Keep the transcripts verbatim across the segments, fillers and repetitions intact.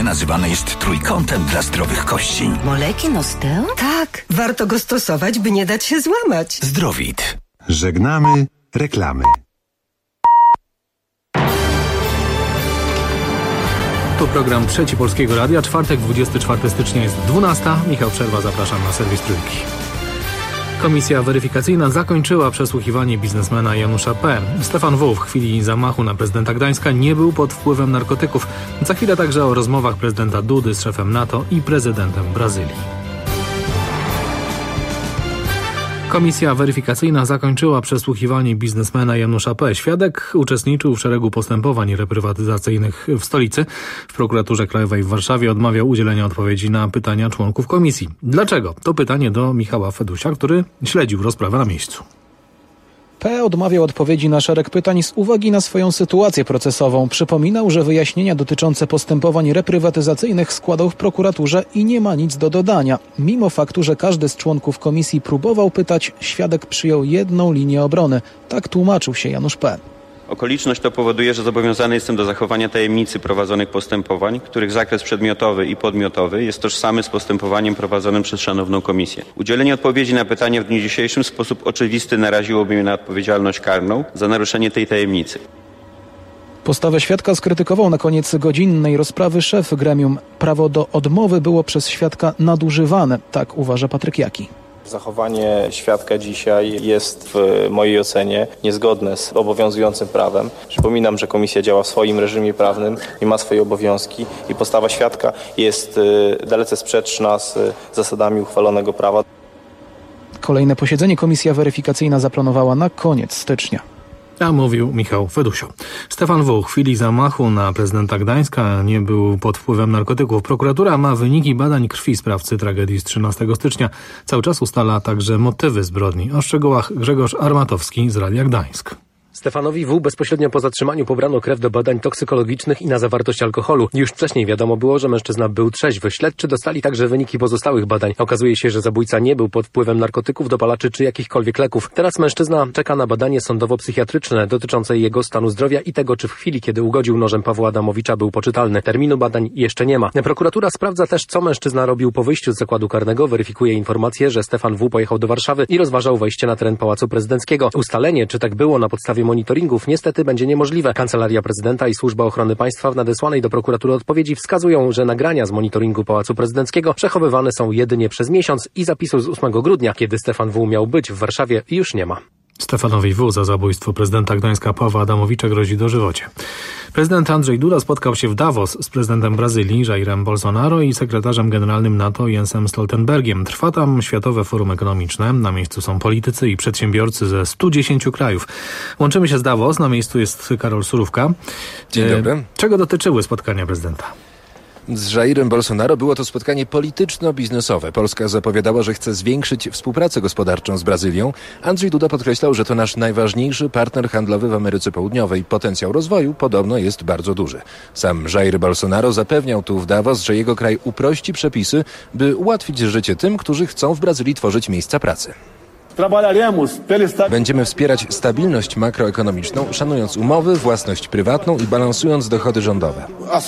Nazywane jest trójkątem dla zdrowych kości. Moleki Nosteo? Tak, warto go stosować, by nie dać się złamać. Zdrowit. Żegnamy reklamy. To program Trzeci Polskiego Radia. Czwartek, dwudziestego czwartego stycznia jest dwunasta. Michał Przerwa, zapraszam na serwis Trójki. Komisja weryfikacyjna zakończyła przesłuchiwanie biznesmena Janusza P. Stefan W. w chwili zamachu na prezydenta Gdańska nie był pod wpływem narkotyków. Za chwilę także o rozmowach prezydenta Dudy z szefem NATO i prezydentem Brazylii. Komisja weryfikacyjna zakończyła przesłuchiwanie biznesmena Janusza P. Świadek uczestniczył w szeregu postępowań reprywatyzacyjnych w stolicy. W prokuraturze krajowej w Warszawie odmawiał udzielenia odpowiedzi na pytania członków komisji. Dlaczego? To pytanie do Michała Fedusia, który śledził rozprawę na miejscu. P. odmawiał odpowiedzi na szereg pytań z uwagi na swoją sytuację procesową. Przypominał, że wyjaśnienia dotyczące postępowań reprywatyzacyjnych składał w prokuraturze i nie ma nic do dodania. Mimo faktu, że każdy z członków komisji próbował pytać, świadek przyjął jedną linię obrony. Tak tłumaczył się Janusz P. Okoliczność to powoduje, że zobowiązany jestem do zachowania tajemnicy prowadzonych postępowań, których zakres przedmiotowy i podmiotowy jest tożsamy z postępowaniem prowadzonym przez szanowną komisję. Udzielenie odpowiedzi na pytanie w dniu dzisiejszym w sposób oczywisty naraziłoby mnie na odpowiedzialność karną za naruszenie tej tajemnicy. Postawę świadka skrytykował na koniec godzinnej rozprawy szef gremium. Prawo do odmowy było przez świadka nadużywane, tak uważa Patryk Jaki. Zachowanie świadka dzisiaj jest w mojej ocenie niezgodne z obowiązującym prawem. Przypominam, że komisja działa w swoim reżimie prawnym i ma swoje obowiązki i postawa świadka jest dalece sprzeczna z zasadami uchwalonego prawa. Kolejne posiedzenie komisja weryfikacyjna zaplanowała na koniec stycznia. A mówił Michał Fedusio. Stefan W. w chwili zamachu na prezydenta Gdańska nie był pod wpływem narkotyków. Prokuratura ma wyniki badań krwi sprawcy tragedii z trzynastego stycznia. Cały czas ustala także motywy zbrodni. O szczegółach Grzegorz Armatowski z Radia Gdańsk. Stefanowi W. bezpośrednio po zatrzymaniu pobrano krew do badań toksykologicznych i na zawartość alkoholu. Już wcześniej wiadomo było, że mężczyzna był trzeźwy. Śledczy dostali także wyniki pozostałych badań. Okazuje się, że zabójca nie był pod wpływem narkotyków, dopalaczy czy jakichkolwiek leków. Teraz mężczyzna czeka na badanie sądowo-psychiatryczne dotyczące jego stanu zdrowia i tego, czy w chwili, kiedy ugodził nożem Pawła Adamowicza, był poczytalny. Terminu badań jeszcze nie ma. Prokuratura sprawdza też, co mężczyzna robił po wyjściu z zakładu karnego. Weryfikuje informacje, że Stefan W. pojechał do Warszawy i rozważał wejście na teren Pałacu Prezydenckiego. Ustalenie, czy tak było na podstawie monitoringów, niestety będzie niemożliwe. Kancelaria Prezydenta i Służba Ochrony Państwa w nadesłanej do prokuratury odpowiedzi wskazują, że nagrania z monitoringu Pałacu Prezydenckiego przechowywane są jedynie przez miesiąc i zapisu z ósmego grudnia, kiedy Stefan W. miał być w Warszawie, już nie ma. Stefanowi W. za zabójstwo prezydenta Gdańska Pawła Adamowicza grozi dożywocie. Prezydent Andrzej Duda spotkał się w Davos z prezydentem Brazylii Jairem Bolsonaro i sekretarzem generalnym NATO Jensem Stoltenbergiem. Trwa tam Światowe Forum Ekonomiczne. Na miejscu są politycy i przedsiębiorcy ze stu dziesięciu krajów. Łączymy się z Davos. Na miejscu jest Karol Surówka. Dzień dobry. Czego dotyczyły spotkania prezydenta? Z Jairem Bolsonaro było to spotkanie polityczno-biznesowe. Polska zapowiadała, że chce zwiększyć współpracę gospodarczą z Brazylią. Andrzej Duda podkreślał, że to nasz najważniejszy partner handlowy w Ameryce Południowej. Potencjał rozwoju podobno jest bardzo duży. Sam Jair Bolsonaro zapewniał tu w Davos, że jego kraj uprości przepisy, by ułatwić życie tym, którzy chcą w Brazylii tworzyć miejsca pracy. Będziemy wspierać stabilność makroekonomiczną, szanując umowy, własność prywatną i balansując dochody rządowe.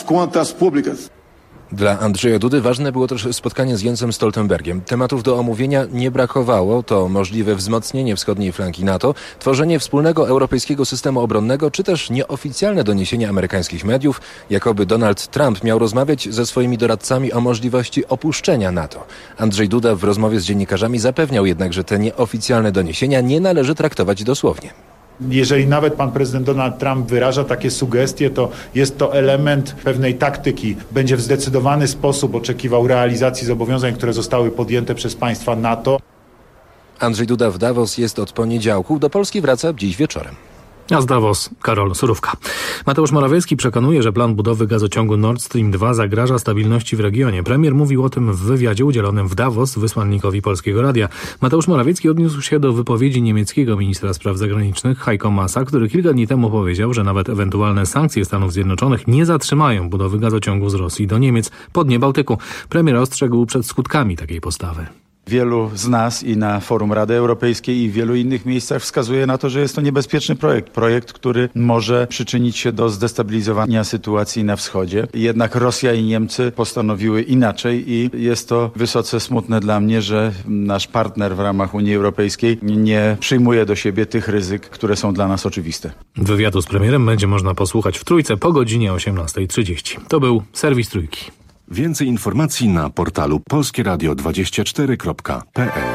Dla Andrzeja Dudy ważne było też spotkanie z Jensem Stoltenbergiem. Tematów do omówienia nie brakowało. To możliwe wzmocnienie wschodniej flanki NATO, tworzenie wspólnego europejskiego systemu obronnego, czy też nieoficjalne doniesienia amerykańskich mediów, jakoby Donald Trump miał rozmawiać ze swoimi doradcami o możliwości opuszczenia NATO. Andrzej Duda w rozmowie z dziennikarzami zapewniał jednak, że te nieoficjalne doniesienia nie należy traktować dosłownie. Jeżeli nawet pan prezydent Donald Trump wyraża takie sugestie, to jest to element pewnej taktyki. Będzie w zdecydowany sposób oczekiwał realizacji zobowiązań, które zostały podjęte przez państwa NATO. Andrzej Duda w Davos jest od poniedziałku. Do Polski wraca dziś wieczorem. A z Davos Karol Surówka. Mateusz Morawiecki przekonuje, że plan budowy gazociągu Nord Stream dwa zagraża stabilności w regionie. Premier mówił o tym w wywiadzie udzielonym w Davos wysłannikowi Polskiego Radia. Mateusz Morawiecki odniósł się do wypowiedzi niemieckiego ministra spraw zagranicznych Heiko Maasa, który kilka dni temu powiedział, że nawet ewentualne sankcje Stanów Zjednoczonych nie zatrzymają budowy gazociągu z Rosji do Niemiec po dnie Bałtyku. Premier ostrzegł przed skutkami takiej postawy. Wielu z nas i na forum Rady Europejskiej i w wielu innych miejscach wskazuje na to, że jest to niebezpieczny projekt. Projekt, który może przyczynić się do zdestabilizowania sytuacji na wschodzie. Jednak Rosja i Niemcy postanowiły inaczej i jest to wysoce smutne dla mnie, że nasz partner w ramach Unii Europejskiej nie przyjmuje do siebie tych ryzyk, które są dla nas oczywiste. Wywiadu z premierem będzie można posłuchać w Trójce po godzinie osiemnasta trzydzieści. To był serwis Trójki. Więcej informacji na portalu polskie radio dwadzieścia cztery kropka p l.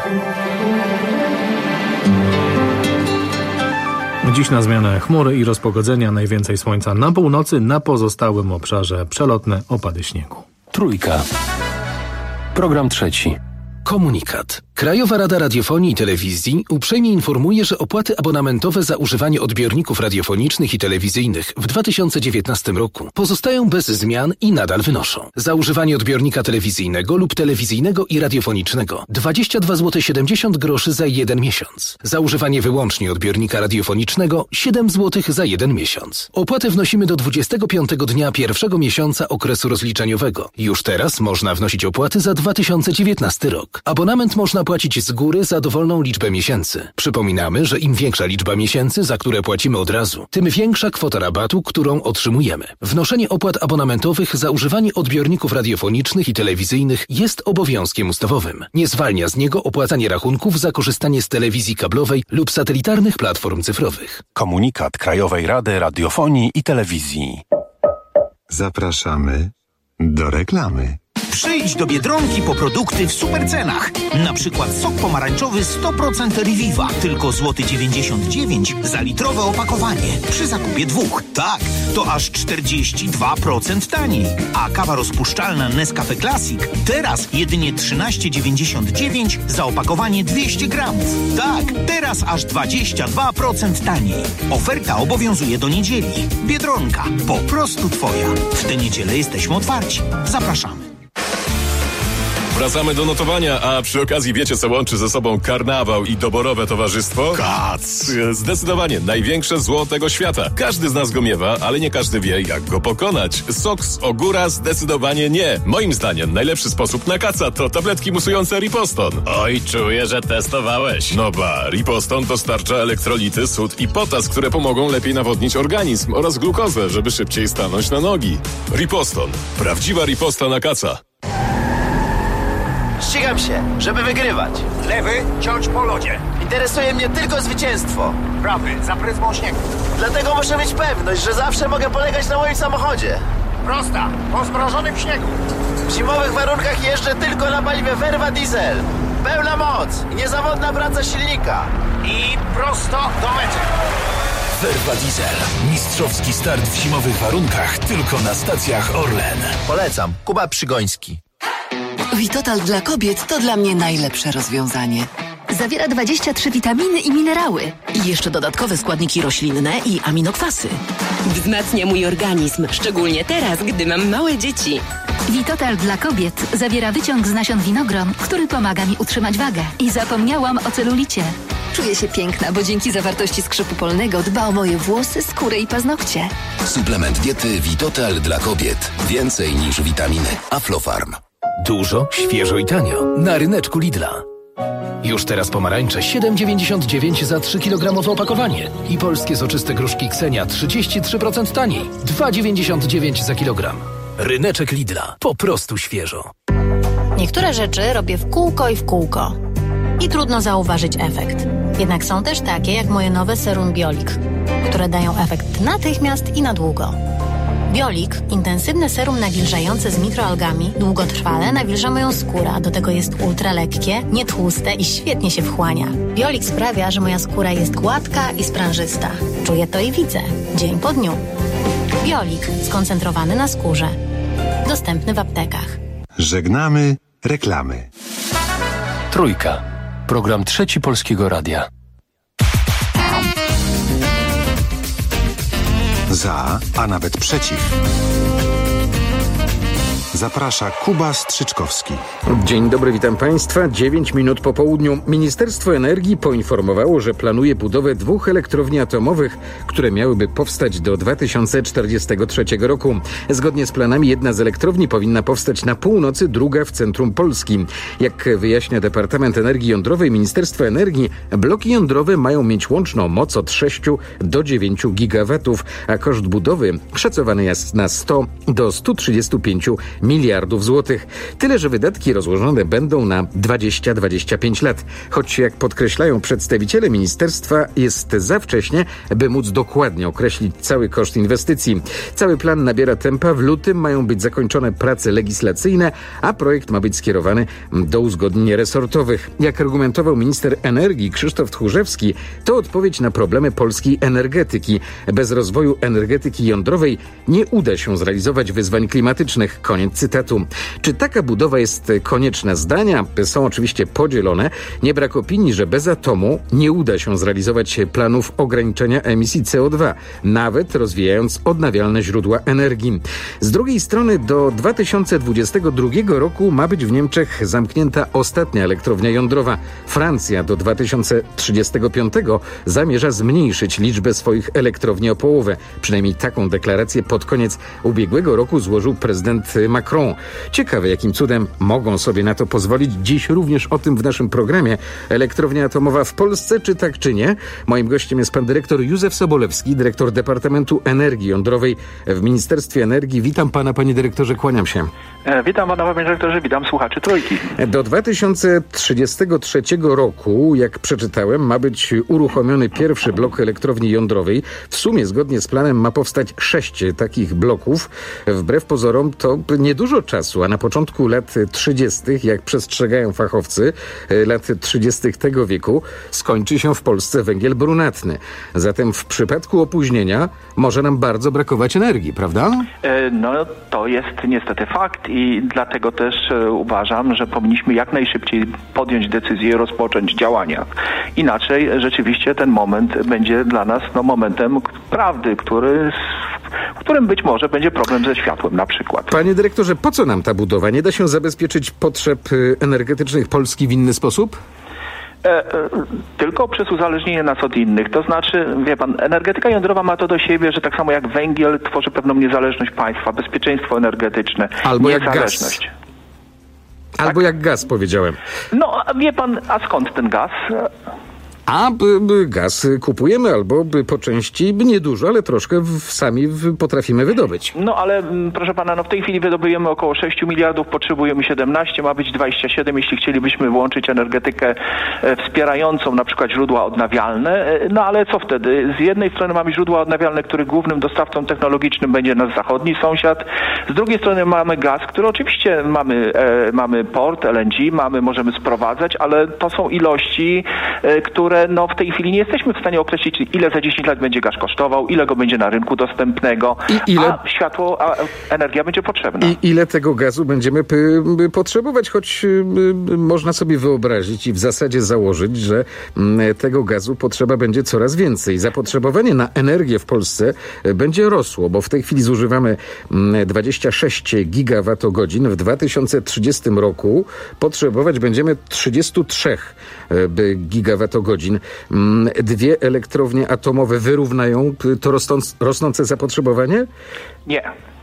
Dziś na zmianę chmury i rozpogodzenia najwięcej słońca na północy, na pozostałym obszarze przelotne opady śniegu. Trójka. Program trzeci. Komunikat. Krajowa Rada Radiofonii i Telewizji uprzejmie informuje, że opłaty abonamentowe za używanie odbiorników radiofonicznych i telewizyjnych w dwa tysiące dziewiętnastym roku pozostają bez zmian i nadal wynoszą. Za używanie odbiornika telewizyjnego lub telewizyjnego i radiofonicznego dwadzieścia dwa złote siedemdziesiąt groszy za jeden miesiąc. Za używanie wyłącznie odbiornika radiofonicznego siedem złotych za jeden miesiąc. Opłatę wnosimy do dwudziestego piątego dnia pierwszego miesiąca okresu rozliczeniowego. Już teraz można wnosić opłaty za dwa tysiące dziewiętnasty rok. Abonament można płacić z góry za dowolną liczbę miesięcy. Przypominamy, że im większa liczba miesięcy, za które płacimy od razu, tym większa kwota rabatu, którą otrzymujemy. Wnoszenie opłat abonamentowych za używanie odbiorników radiofonicznych i telewizyjnych jest obowiązkiem ustawowym. Nie zwalnia z niego opłacanie rachunków za korzystanie z telewizji kablowej lub satelitarnych platform cyfrowych. Komunikat Krajowej Rady Radiofonii i Telewizji. Zapraszamy do reklamy. Przyjdź do Biedronki po produkty w supercenach. Na przykład sok pomarańczowy sto procent Reviva, tylko złoty dziewięćdziesiąt dziewięć za litrowe opakowanie. Przy zakupie dwóch. Tak, to aż czterdzieści dwa procent taniej. A kawa rozpuszczalna Nescafe Classic teraz jedynie trzynaście dziewięćdziesiąt dziewięć za opakowanie dwieście gramów. Tak, teraz aż dwadzieścia dwa procent taniej. Oferta obowiązuje do niedzieli. Biedronka, po prostu twoja. W tę niedzielę jesteśmy otwarci. Zapraszamy. Wracamy do notowania, a przy okazji wiecie, co łączy ze sobą karnawał i doborowe towarzystwo? Kac! Zdecydowanie największe zło tego świata. Każdy z nas go miewa, ale nie każdy wie, jak go pokonać. Sok z ogóra zdecydowanie nie. Moim zdaniem najlepszy sposób na kaca to tabletki musujące Riposton. Oj, czuję, że testowałeś. No ba, Riposton dostarcza elektrolity, sód i potas, które pomogą lepiej nawodnić organizm oraz glukozę, żeby szybciej stanąć na nogi. Riposton. Prawdziwa riposta na kaca. Ścigam się, żeby wygrywać. Lewy, ciąć po lodzie. Interesuje mnie tylko zwycięstwo. Prawy, za pryzmą śniegu. Dlatego muszę mieć pewność, że zawsze mogę polegać na moim samochodzie. Prosta, po zmrożonym śniegu. W zimowych warunkach jeżdżę tylko na paliwie Verva Diesel. Pełna moc i niezawodna praca silnika. I prosto do mety. Verva Diesel. Mistrzowski start w zimowych warunkach tylko na stacjach Orlen. Polecam. Kuba Przygoński. Vitotal dla kobiet to dla mnie najlepsze rozwiązanie. Zawiera dwadzieścia trzy witaminy i minerały. I jeszcze dodatkowe składniki roślinne i aminokwasy. Wzmacnia mój organizm, szczególnie teraz, gdy mam małe dzieci. Vitotal dla kobiet zawiera wyciąg z nasion winogron, który pomaga mi utrzymać wagę. I zapomniałam o celulicie. Czuję się piękna, bo dzięki zawartości skrzypu polnego dba o moje włosy, skórę i paznokcie. Suplement diety Vitotal dla kobiet. Więcej niż witaminy. Aflofarm. Dużo, świeżo i tanio. Na ryneczku Lidla. Już teraz pomarańcze siedem dziewięćdziesiąt dziewięć za trzy kilogramowe opakowanie. I polskie soczyste gruszki Ksenia trzydzieści trzy procent taniej. dwa dziewięćdziesiąt dziewięć za kilogram. Ryneczek Lidla. Po prostu świeżo. Niektóre rzeczy robię w kółko i w kółko. I trudno zauważyć efekt. Jednak są też takie jak moje nowe serum Biolik, które dają efekt natychmiast i na długo. Biolik, intensywne serum nawilżające z mikroalgami, długotrwale nawilża moją skórę, a do tego jest ultra lekkie, nietłuste i świetnie się wchłania. Biolik sprawia, że moja skóra jest gładka i sprężysta. Czuję to i widzę, dzień po dniu. Biolik, skoncentrowany na skórze. Dostępny w aptekach. Żegnamy reklamy. Trójka. Program trzeci Polskiego Radia. Za, a nawet przeciw. Zaprasza Kuba Strzyczkowski. Dzień dobry, witam Państwa. dziewięć minut po południu. Ministerstwo Energii poinformowało, że planuje budowę dwóch elektrowni atomowych, które miałyby powstać do dwa tysiące czterdziestego trzeciego roku. Zgodnie z planami jedna z elektrowni powinna powstać na północy, druga w centrum Polski. Jak wyjaśnia Departament Energii Jądrowej Ministerstwa Energii, bloki jądrowe mają mieć łączną moc od sześciu do dziewięciu gigawatów, a koszt budowy szacowany jest na sto do stu trzydziestu pięciu miliardów złotych. Tyle, że wydatki rozłożone będą na dwadzieścia do dwudziestu pięciu lat. Choć, jak podkreślają przedstawiciele ministerstwa, jest za wcześnie, by móc dokładnie określić cały koszt inwestycji. Cały plan nabiera tempa. W lutym mają być zakończone prace legislacyjne, a projekt ma być skierowany do uzgodnień resortowych. Jak argumentował minister energii Krzysztof Tchórzewski, to odpowiedź na problemy polskiej energetyki. Bez rozwoju energetyki jądrowej nie uda się zrealizować wyzwań klimatycznych. Koniec cytatu. Czy taka budowa jest konieczna? Zdania są oczywiście podzielone. Nie brak opinii, że bez atomu nie uda się zrealizować planów ograniczenia emisji C O dwa, nawet rozwijając odnawialne źródła energii. Z drugiej strony do dwa tysiące dwudziestego drugiego roku ma być w Niemczech zamknięta ostatnia elektrownia jądrowa. Francja do dwa tysiące trzydziestego piątego zamierza zmniejszyć liczbę swoich elektrowni o połowę. Przynajmniej taką deklarację pod koniec ubiegłego roku złożył prezydent Macron. Ciekawe, jakim cudem mogą sobie na to pozwolić. Dziś również o tym w naszym programie. Elektrownia atomowa w Polsce, czy tak, czy nie? Moim gościem jest pan dyrektor Józef Sobolewski, dyrektor Departamentu Energii Jądrowej w Ministerstwie Energii. Witam pana, panie dyrektorze, kłaniam się. E, witam pana, panie dyrektorze, witam słuchaczy Trójki. Do dwa tysiące trzydziestego trzeciego roku, jak przeczytałem, ma być uruchomiony pierwszy blok elektrowni jądrowej. W sumie, zgodnie z planem, ma powstać sześć takich bloków. Wbrew pozorom to niedużo czasu, a na początku lat trzydziestych, jak przestrzegają fachowcy, lat trzydziestych tego wieku, skończy się w Polsce węgiel brunatny. Zatem w przypadku opóźnienia może nam bardzo brakować energii, prawda? E, no to jest niestety fakt i dlatego też e, uważam, że powinniśmy jak najszybciej podjąć decyzję i rozpocząć działania. Inaczej rzeczywiście ten moment będzie dla nas no, momentem prawdy, który, w którym być może będzie problem ze światłem na przykład. Panie dyrektorze, po co nam ta budowa? Nie da się zabezpieczyć potrzeb energetycznych Polski w inny sposób? E, e, tylko przez uzależnienie nas od innych. To znaczy, wie pan, energetyka jądrowa ma to do siebie, że tak samo jak węgiel tworzy pewną niezależność państwa, bezpieczeństwo energetyczne, albo niezależność. Jak gaz. Albo tak? jak gaz, powiedziałem. No, wie pan, a skąd ten gaz? A b, b, gaz kupujemy albo b, po części b, niedużo, ale troszkę w, sami w, potrafimy wydobyć. No ale m, proszę pana, no w tej chwili wydobujemy około sześć miliardów, potrzebujemy siedemnaście, ma być dwadzieścia siedem, jeśli chcielibyśmy włączyć energetykę e, wspierającą na przykład źródła odnawialne. E, no ale co wtedy? Z jednej strony mamy źródła odnawialne, których głównym dostawcą technologicznym będzie nasz zachodni sąsiad. Z drugiej strony mamy gaz, który oczywiście mamy, e, mamy port, L N G, mamy, możemy sprowadzać, ale to są ilości, e, które no w tej chwili nie jesteśmy w stanie określić, ile za dziesięć lat będzie gaz kosztował, ile go będzie na rynku dostępnego, I ile... a światło, a energia będzie potrzebna. I ile tego gazu będziemy p- p- potrzebować, choć p- można sobie wyobrazić i w zasadzie założyć, że m, tego gazu potrzeba będzie coraz więcej. Zapotrzebowanie na energię w Polsce będzie rosło, bo w tej chwili zużywamy m, dwadzieścia sześć gigawatogodzin. W dwa tysiące trzydziestym roku potrzebować będziemy trzydzieści trzy gigawatogodzin. Dwie elektrownie atomowe wyrównają to rosnąc, rosnące zapotrzebowanie? Nie.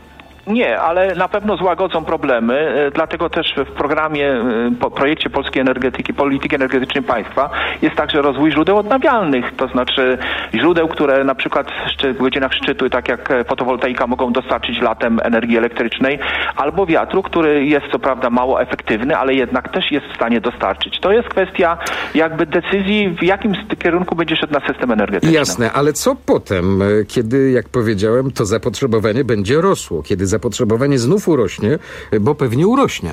Nie, ale na pewno złagodzą problemy, dlatego też w programie, po projekcie Polskiej Energetyki, Polityki Energetycznej Państwa jest także rozwój źródeł odnawialnych, to znaczy źródeł, które na przykład w godzinach szczytu, tak jak fotowoltaika, mogą dostarczyć latem energii elektrycznej, albo wiatru, który jest co prawda mało efektywny, ale jednak też jest w stanie dostarczyć. To jest kwestia jakby decyzji, w jakim kierunku będzie szedł nasz system energetyczny. Jasne, ale co potem, kiedy, jak powiedziałem, to zapotrzebowanie będzie rosło, kiedy zapotrzebowanie znów urośnie, bo pewnie urośnie?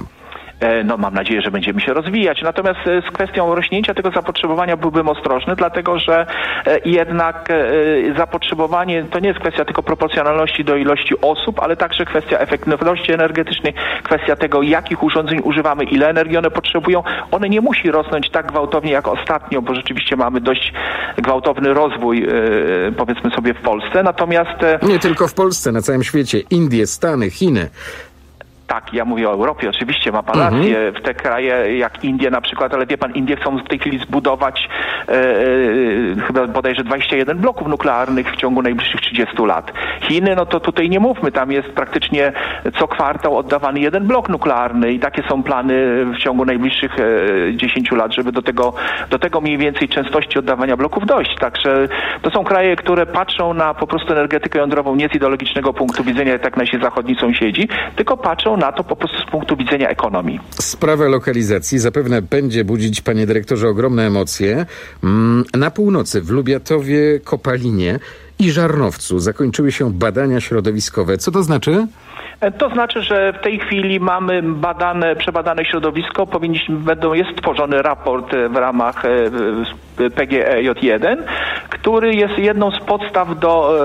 No mam nadzieję, że będziemy się rozwijać. Natomiast z kwestią rośnięcia tego zapotrzebowania byłbym ostrożny, dlatego że jednak zapotrzebowanie to nie jest kwestia tylko proporcjonalności do ilości osób, ale także kwestia efektywności energetycznej, kwestia tego, jakich urządzeń używamy, ile energii one potrzebują. One nie musi rosnąć tak gwałtownie jak ostatnio, bo rzeczywiście mamy dość gwałtowny rozwój, powiedzmy sobie, w Polsce. Natomiast... Nie tylko w Polsce, na całym świecie. Indie, Stany, Chiny. Tak, ja mówię o Europie, oczywiście ma pan rację, Mhm. w te kraje jak Indie na przykład, ale wie pan, Indie chcą w tej chwili zbudować e, e, chyba bodajże dwadzieścia jeden bloków nuklearnych w ciągu najbliższych trzydziestu lat. Chiny, no to tutaj nie mówmy, tam jest praktycznie co kwartał oddawany jeden blok nuklearny i takie są plany w ciągu najbliższych e, dziesięciu lat, żeby do tego, do tego mniej więcej częstości oddawania bloków dojść. Także to są kraje, które patrzą na po prostu energetykę jądrową nie z ideologicznego punktu widzenia, jak tak nasi zachodni sąsiedzi, tylko patrzą na to po prostu z punktu widzenia ekonomii. Sprawa lokalizacji zapewne będzie budzić, panie dyrektorze, ogromne emocje. Na północy, w Lubiatowie, Kopalinie i Żarnowcu zakończyły się badania środowiskowe. Co to znaczy? To znaczy, że w tej chwili mamy badane, przebadane środowisko, powinniśmy, będą, jest tworzony raport w ramach P G E J jeden, który jest jedną z podstaw do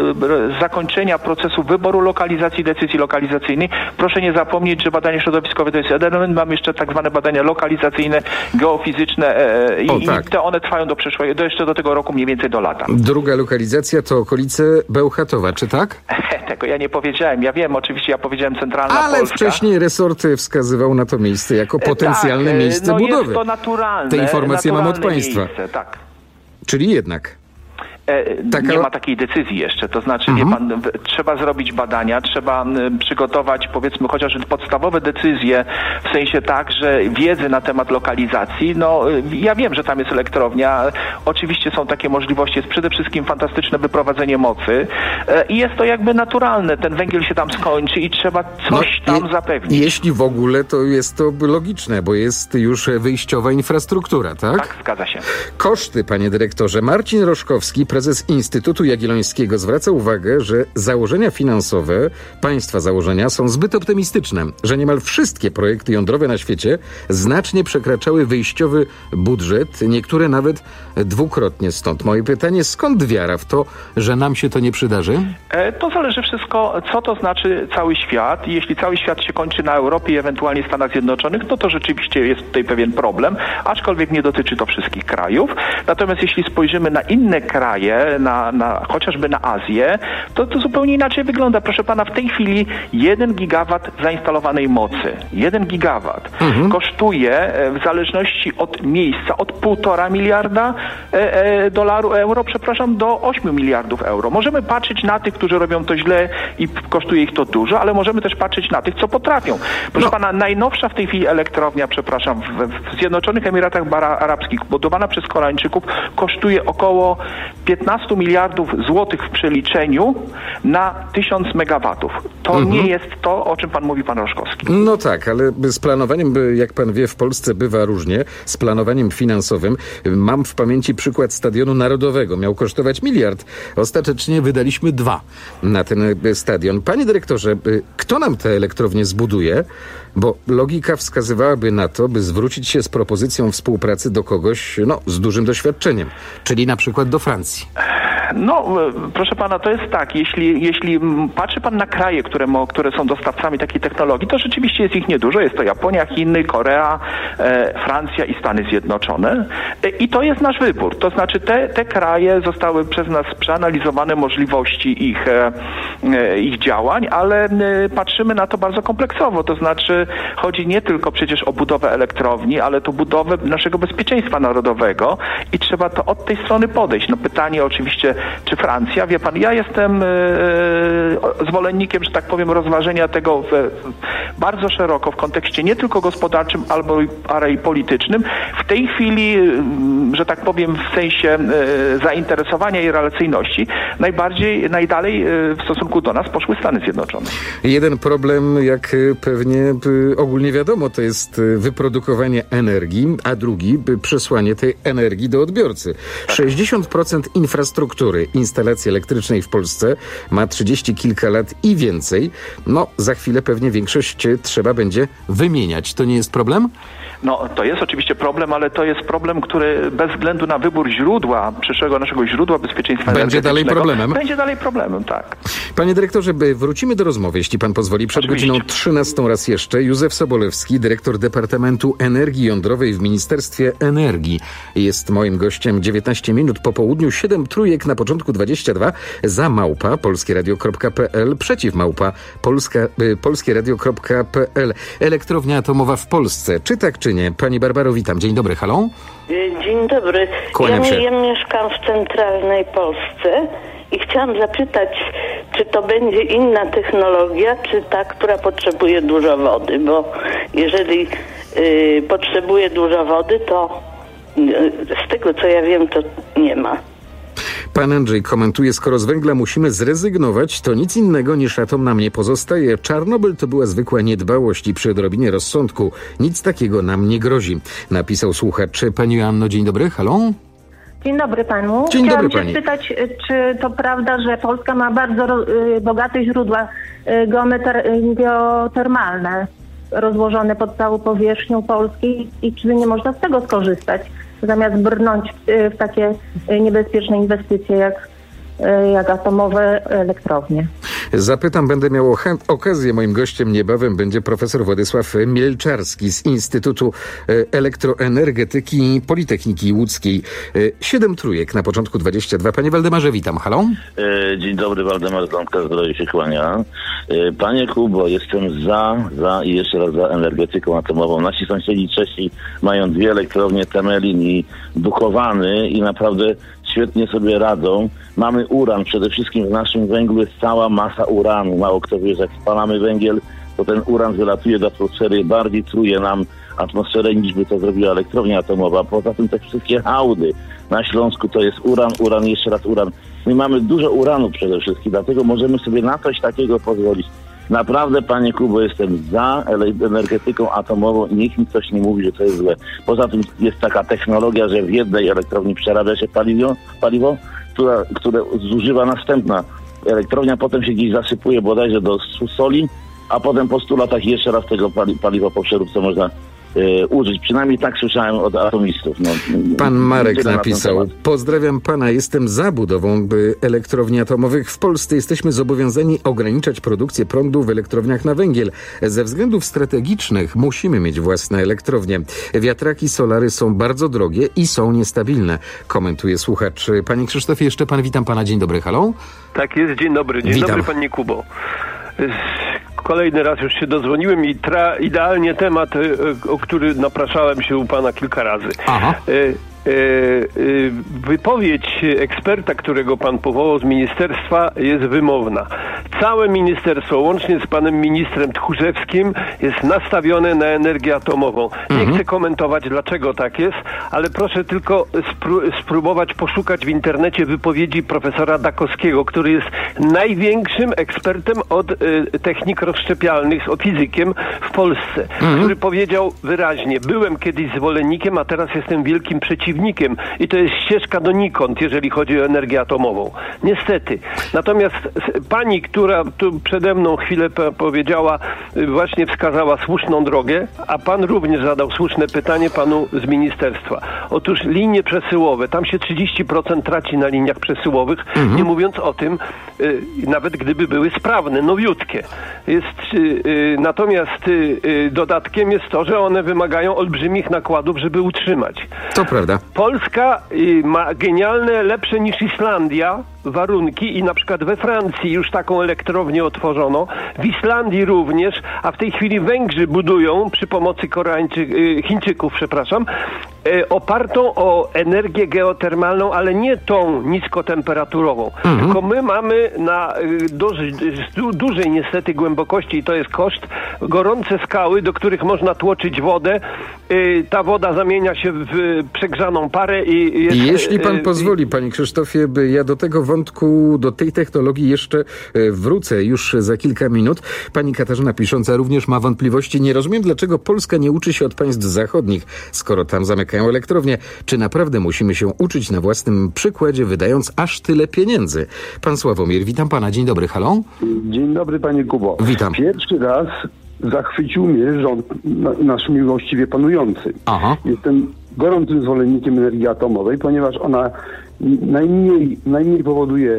e, zakończenia procesu wyboru lokalizacji, decyzji lokalizacyjnej. Proszę nie zapomnieć, że badanie środowiskowe to jest jeden element, mamy jeszcze tak zwane badania lokalizacyjne, geofizyczne e, i, o, tak. i te one trwają do przyszłego, do jeszcze do tego roku mniej więcej do lata. Druga lokalizacja to okolice Bełchatowa, czy tak? Tego ja nie powiedziałem. Ja wiem, oczywiście ja powiedziałem centralna Ale Polska. wcześniej resort wskazywał na to miejsce jako potencjalne tak, miejsce no budowy. Jest to naturalne. Te informacje mam od państwa. Miejsce, tak. Czyli jednak. E, Taka... Nie ma takiej decyzji jeszcze, to znaczy mhm. wie pan, w, trzeba zrobić badania, trzeba m, przygotować powiedzmy chociaż podstawowe decyzje, w sensie tak, że wiedzy na temat lokalizacji, no ja wiem, że tam jest elektrownia, oczywiście są takie możliwości, jest przede wszystkim fantastyczne wyprowadzenie mocy e, i jest to jakby naturalne, ten węgiel się tam skończy i trzeba coś no, tam je, zapewnić. Jeśli w ogóle, to jest to logiczne, bo jest już wyjściowa infrastruktura, tak? Tak, zgadza się. Koszty, panie dyrektorze. Marcin Roszkowski, prezes Instytutu Jagiellońskiego, zwraca uwagę, że założenia finansowe, państwa założenia, są zbyt optymistyczne, że niemal wszystkie projekty jądrowe na świecie znacznie przekraczały wyjściowy budżet, niektóre nawet dwukrotnie. Stąd moje pytanie, skąd wiara w to, że nam się to nie przydarzy? E, to zależy wszystko, co to znaczy cały świat. Jeśli cały świat się kończy na Europie i ewentualnie Stanach Zjednoczonych, no to rzeczywiście jest tutaj pewien problem, aczkolwiek nie dotyczy to wszystkich krajów. Natomiast jeśli spojrzymy na inne kraje, Na, na, chociażby na Azję, to to zupełnie inaczej wygląda. Proszę pana, w tej chwili jeden gigawat zainstalowanej mocy, jeden gigawat mhm. kosztuje w zależności od miejsca od półtora miliarda e, e, dolarów, euro, przepraszam, do ośmiu miliardów euro. Możemy patrzeć na tych, którzy robią to źle i kosztuje ich to dużo, ale możemy też patrzeć na tych, co potrafią. Proszę no. pana, najnowsza w tej chwili elektrownia, przepraszam, w, w Zjednoczonych Emiratach Arabskich, budowana przez Koreańczyków, kosztuje około piętnaście miliardów złotych w przeliczeniu na tysiąc megawatów. To mhm. nie jest to, o czym pan mówi, pan Roszkowski. No tak, ale z planowaniem, jak pan wie, w Polsce bywa różnie, z planowaniem finansowym. Mam w pamięci przykład Stadionu Narodowego. Miał kosztować miliard. Ostatecznie wydaliśmy dwa na ten stadion. Panie dyrektorze, kto nam te elektrownie zbuduje? Bo logika wskazywałaby na to, by zwrócić się z propozycją współpracy do kogoś, no, z dużym doświadczeniem, czyli na przykład do Francji. No, proszę pana, to jest tak, jeśli, jeśli patrzy pan na kraje, które, mo, które są dostawcami takiej technologii, to rzeczywiście jest ich niedużo. Jest to Japonia, Chiny, Korea, e, Francja i Stany Zjednoczone. E, I to jest nasz wybór. To znaczy te, te kraje zostały przez nas przeanalizowane możliwości ich, e, e, ich działań, ale e, patrzymy na to bardzo kompleksowo. To znaczy chodzi nie tylko przecież o budowę elektrowni, ale to budowę naszego bezpieczeństwa narodowego i trzeba to od tej strony podejść. No pytanie oczywiście, czy Francja, wie pan, ja jestem e, zwolennikiem, że tak powiem, rozważenia tego w, w bardzo szeroko w kontekście nie tylko gospodarczym, albo, ale i politycznym. W tej chwili, że tak powiem, w sensie e, zainteresowania i relacyjności najbardziej, najdalej e, w stosunku do nas poszły Stany Zjednoczone. Jeden problem, jak pewnie ogólnie wiadomo, to jest wyprodukowanie energii, a drugi przesłanie tej energii do odbiorcy. sześćdziesiąt procent infrastruktury instalacji elektrycznej w Polsce ma trzydzieści kilka lat i więcej. No, za chwilę pewnie większość trzeba będzie wymieniać. To nie jest problem? No, to jest oczywiście problem, ale to jest problem, który bez względu na wybór źródła, przyszłego naszego źródła bezpieczeństwa będzie dalej problemem. Będzie dalej problemem, tak. Panie dyrektorze, wrócimy do rozmowy, jeśli pan pozwoli. Przed oczywiście. godziną trzynastą raz jeszcze Józef Sobolewski, dyrektor Departamentu Energii Jądrowej w Ministerstwie Energii. Jest moim gościem. dziewiętnaście minut po południu, siedem trójek na na początku dwadzieścia dwa, za małpa polskieradio kropka p l, przeciw małpa polska, y, polskieradio kropka p l. Elektrownia atomowa w Polsce. Czy tak, czy nie? Pani Barbaro, witam. Dzień dobry, halo? Dzień dobry. Kłaniam się. Ja, ja mieszkam w centralnej Polsce i chciałam zapytać, czy to będzie inna technologia, czy ta, która potrzebuje dużo wody, bo jeżeli y, potrzebuje dużo wody, to y, z tego co ja wiem, to nie ma. Pan Andrzej komentuje, skoro z węgla musimy zrezygnować, to nic innego niż atom nam nie pozostaje. Czarnobyl to była zwykła niedbałość i przy odrobinie rozsądku nic takiego nam nie grozi. Napisał słuchacz. Pani Joanno, dzień dobry, halo? Dzień dobry panu. Dzień Chciałam dobry, się pani. spytać, czy to prawda, że Polska ma bardzo y, bogate źródła y, geometer- geotermalne rozłożone pod całą powierzchnią Polski i czy nie można z tego skorzystać, zamiast brnąć y, w takie y, niebezpieczne inwestycje jak, y, jak atomowe elektrownie? Zapytam, będę miał ocha- okazję. Moim gościem niebawem będzie profesor Władysław Mielczarski z Instytutu Elektroenergetyki Politechniki Łódzkiej. Siedem trójek na początku dwadzieścia dwa. Panie Waldemarze, witam. Halo? Dzień dobry, Waldemar Ząbka, zdrowie się kłania. Panie Kubo, jestem za, za i jeszcze raz za energetyką atomową. Nasi sąsiedzi Czesi mają dwie elektrownie Temelin i Duchowany i naprawdę świetnie sobie radzą. Mamy uran, przede wszystkim w naszym węglu jest cała masa uranu. Mało kto wie, że jak spalamy węgiel, to ten uran wylatuje do atmosfery i bardziej truje nam atmosferę, niż by to zrobiła elektrownia atomowa. Poza tym te wszystkie hałdy na Śląsku to jest uran, uran, jeszcze raz uran. My mamy dużo uranu przede wszystkim, dlatego możemy sobie na coś takiego pozwolić. Naprawdę, panie Kubo, jestem za energetyką atomową i niech mi coś nie mówi, że to jest złe. Poza tym jest taka technologia, że w jednej elektrowni przerabia się paliwo, paliwo która, które zużywa następna elektrownia, potem się gdzieś zasypuje bodajże do soli, a potem po stu latach jeszcze raz tego pali, paliwa po przeróbce można y, użyć. Przynajmniej tak słyszałem od atomistów. No, Pan Marek na napisał, pozdrawiam pana, jestem za budową elektrowni atomowych. W Polsce jesteśmy zobowiązani ograniczać produkcję prądu w elektrowniach na węgiel. Ze względów strategicznych musimy mieć własne elektrownie. Wiatraki, solary są bardzo drogie i są niestabilne, komentuje słuchacz. Panie Krzysztofie, jeszcze pan, witam pana, dzień dobry, halo? Tak jest, dzień dobry, dzień Witam. dobry panie Kubo. Kolejny raz już się dodzwoniłem i tra idealnie temat, o który napraszałem się u pana kilka razy. Aha. Wypowiedź eksperta, którego pan powołał z ministerstwa, jest wymowna. Całe ministerstwo, łącznie z panem ministrem Tchórzewskim, jest nastawione na energię atomową. Nie mhm. chcę komentować, dlaczego tak jest, ale proszę tylko spró- spróbować poszukać w internecie wypowiedzi profesora Dakowskiego, który jest największym ekspertem od y, technik rozszczepialnych, fizykiem w Polsce, mhm. który powiedział wyraźnie: byłem kiedyś zwolennikiem, a teraz jestem wielkim przeciwnikiem. I to jest ścieżka donikąd, jeżeli chodzi o energię atomową. Niestety. Natomiast pani, która tu przede mną chwilę p- powiedziała, właśnie wskazała słuszną drogę, a pan również zadał słuszne pytanie panu z ministerstwa. Otóż linie przesyłowe, tam się trzydzieści procent traci na liniach przesyłowych, mhm. nie mówiąc o tym, y, nawet gdyby były sprawne, nowiutkie. Jest, y, y, natomiast y, y, dodatkiem jest to, że one wymagają olbrzymich nakładów, żeby utrzymać. To prawda. Polska y, ma genialne, lepsze niż Islandia warunki i na przykład we Francji już taką elektrownię otworzono, w Islandii również, a w tej chwili Węgrzy budują przy pomocy Koreańczyk, y, Chińczyków, przepraszam, y, opartą o energię geotermalną, ale nie tą niskotemperaturową. Mhm. Tylko my mamy na y, duży, du, dużej niestety głębokości, i to jest koszt, gorące skały, do których można tłoczyć wodę. Y, ta woda zamienia się w przegrzaną parę i jest... I jeśli pan y, pozwoli, panie Krzysztofie, by ja do tego wątku, do tej technologii jeszcze wrócę już za kilka minut. Pani Katarzyna pisząca również ma wątpliwości. Nie rozumiem, dlaczego Polska nie uczy się od państw zachodnich, skoro tam zamykają elektrownie. Czy naprawdę musimy się uczyć na własnym przykładzie, wydając aż tyle pieniędzy? Pan Sławomir, witam pana. Dzień dobry, halo? Dzień dobry, panie Kubo. Witam. Pierwszy raz zachwycił mnie rząd nasz miłościwie panujący. Aha. Jestem gorącym zwolennikiem energii atomowej, ponieważ ona najmniej, najmniej powoduje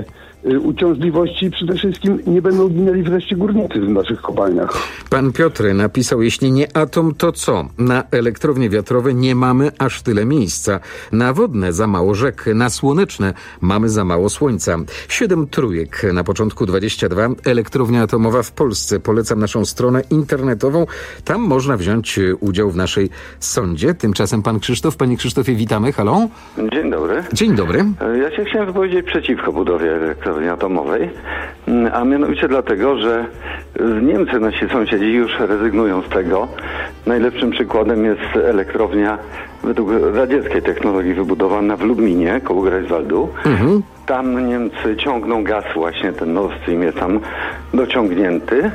uciążliwości i przede wszystkim nie będą ginęli wreszcie górnicy w naszych kopalniach. Pan Piotr napisał, jeśli nie atom, to co? Na elektrownie wiatrowe nie mamy aż tyle miejsca. Na wodne za mało rzek, na słoneczne mamy za mało słońca. Siedem trójek na początku dwadzieścia dwa. Elektrownia atomowa w Polsce. Polecam naszą stronę internetową. Tam można wziąć udział w naszej sondzie. Tymczasem pan Krzysztof. Panie Krzysztofie, witamy. Halo? Dzień dobry. Dzień dobry. Ja się chciałem wypowiedzieć przeciwko budowie elektrowni atomowej, a mianowicie dlatego, że Niemcy, nasi sąsiedzi, już rezygnują z tego. Najlepszym przykładem jest elektrownia według radzieckiej technologii wybudowana w Lublinie, koło Greifswaldu. Mhm. Tam Niemcy ciągną gaz, właśnie ten Nord Stream jest tam dociągnięty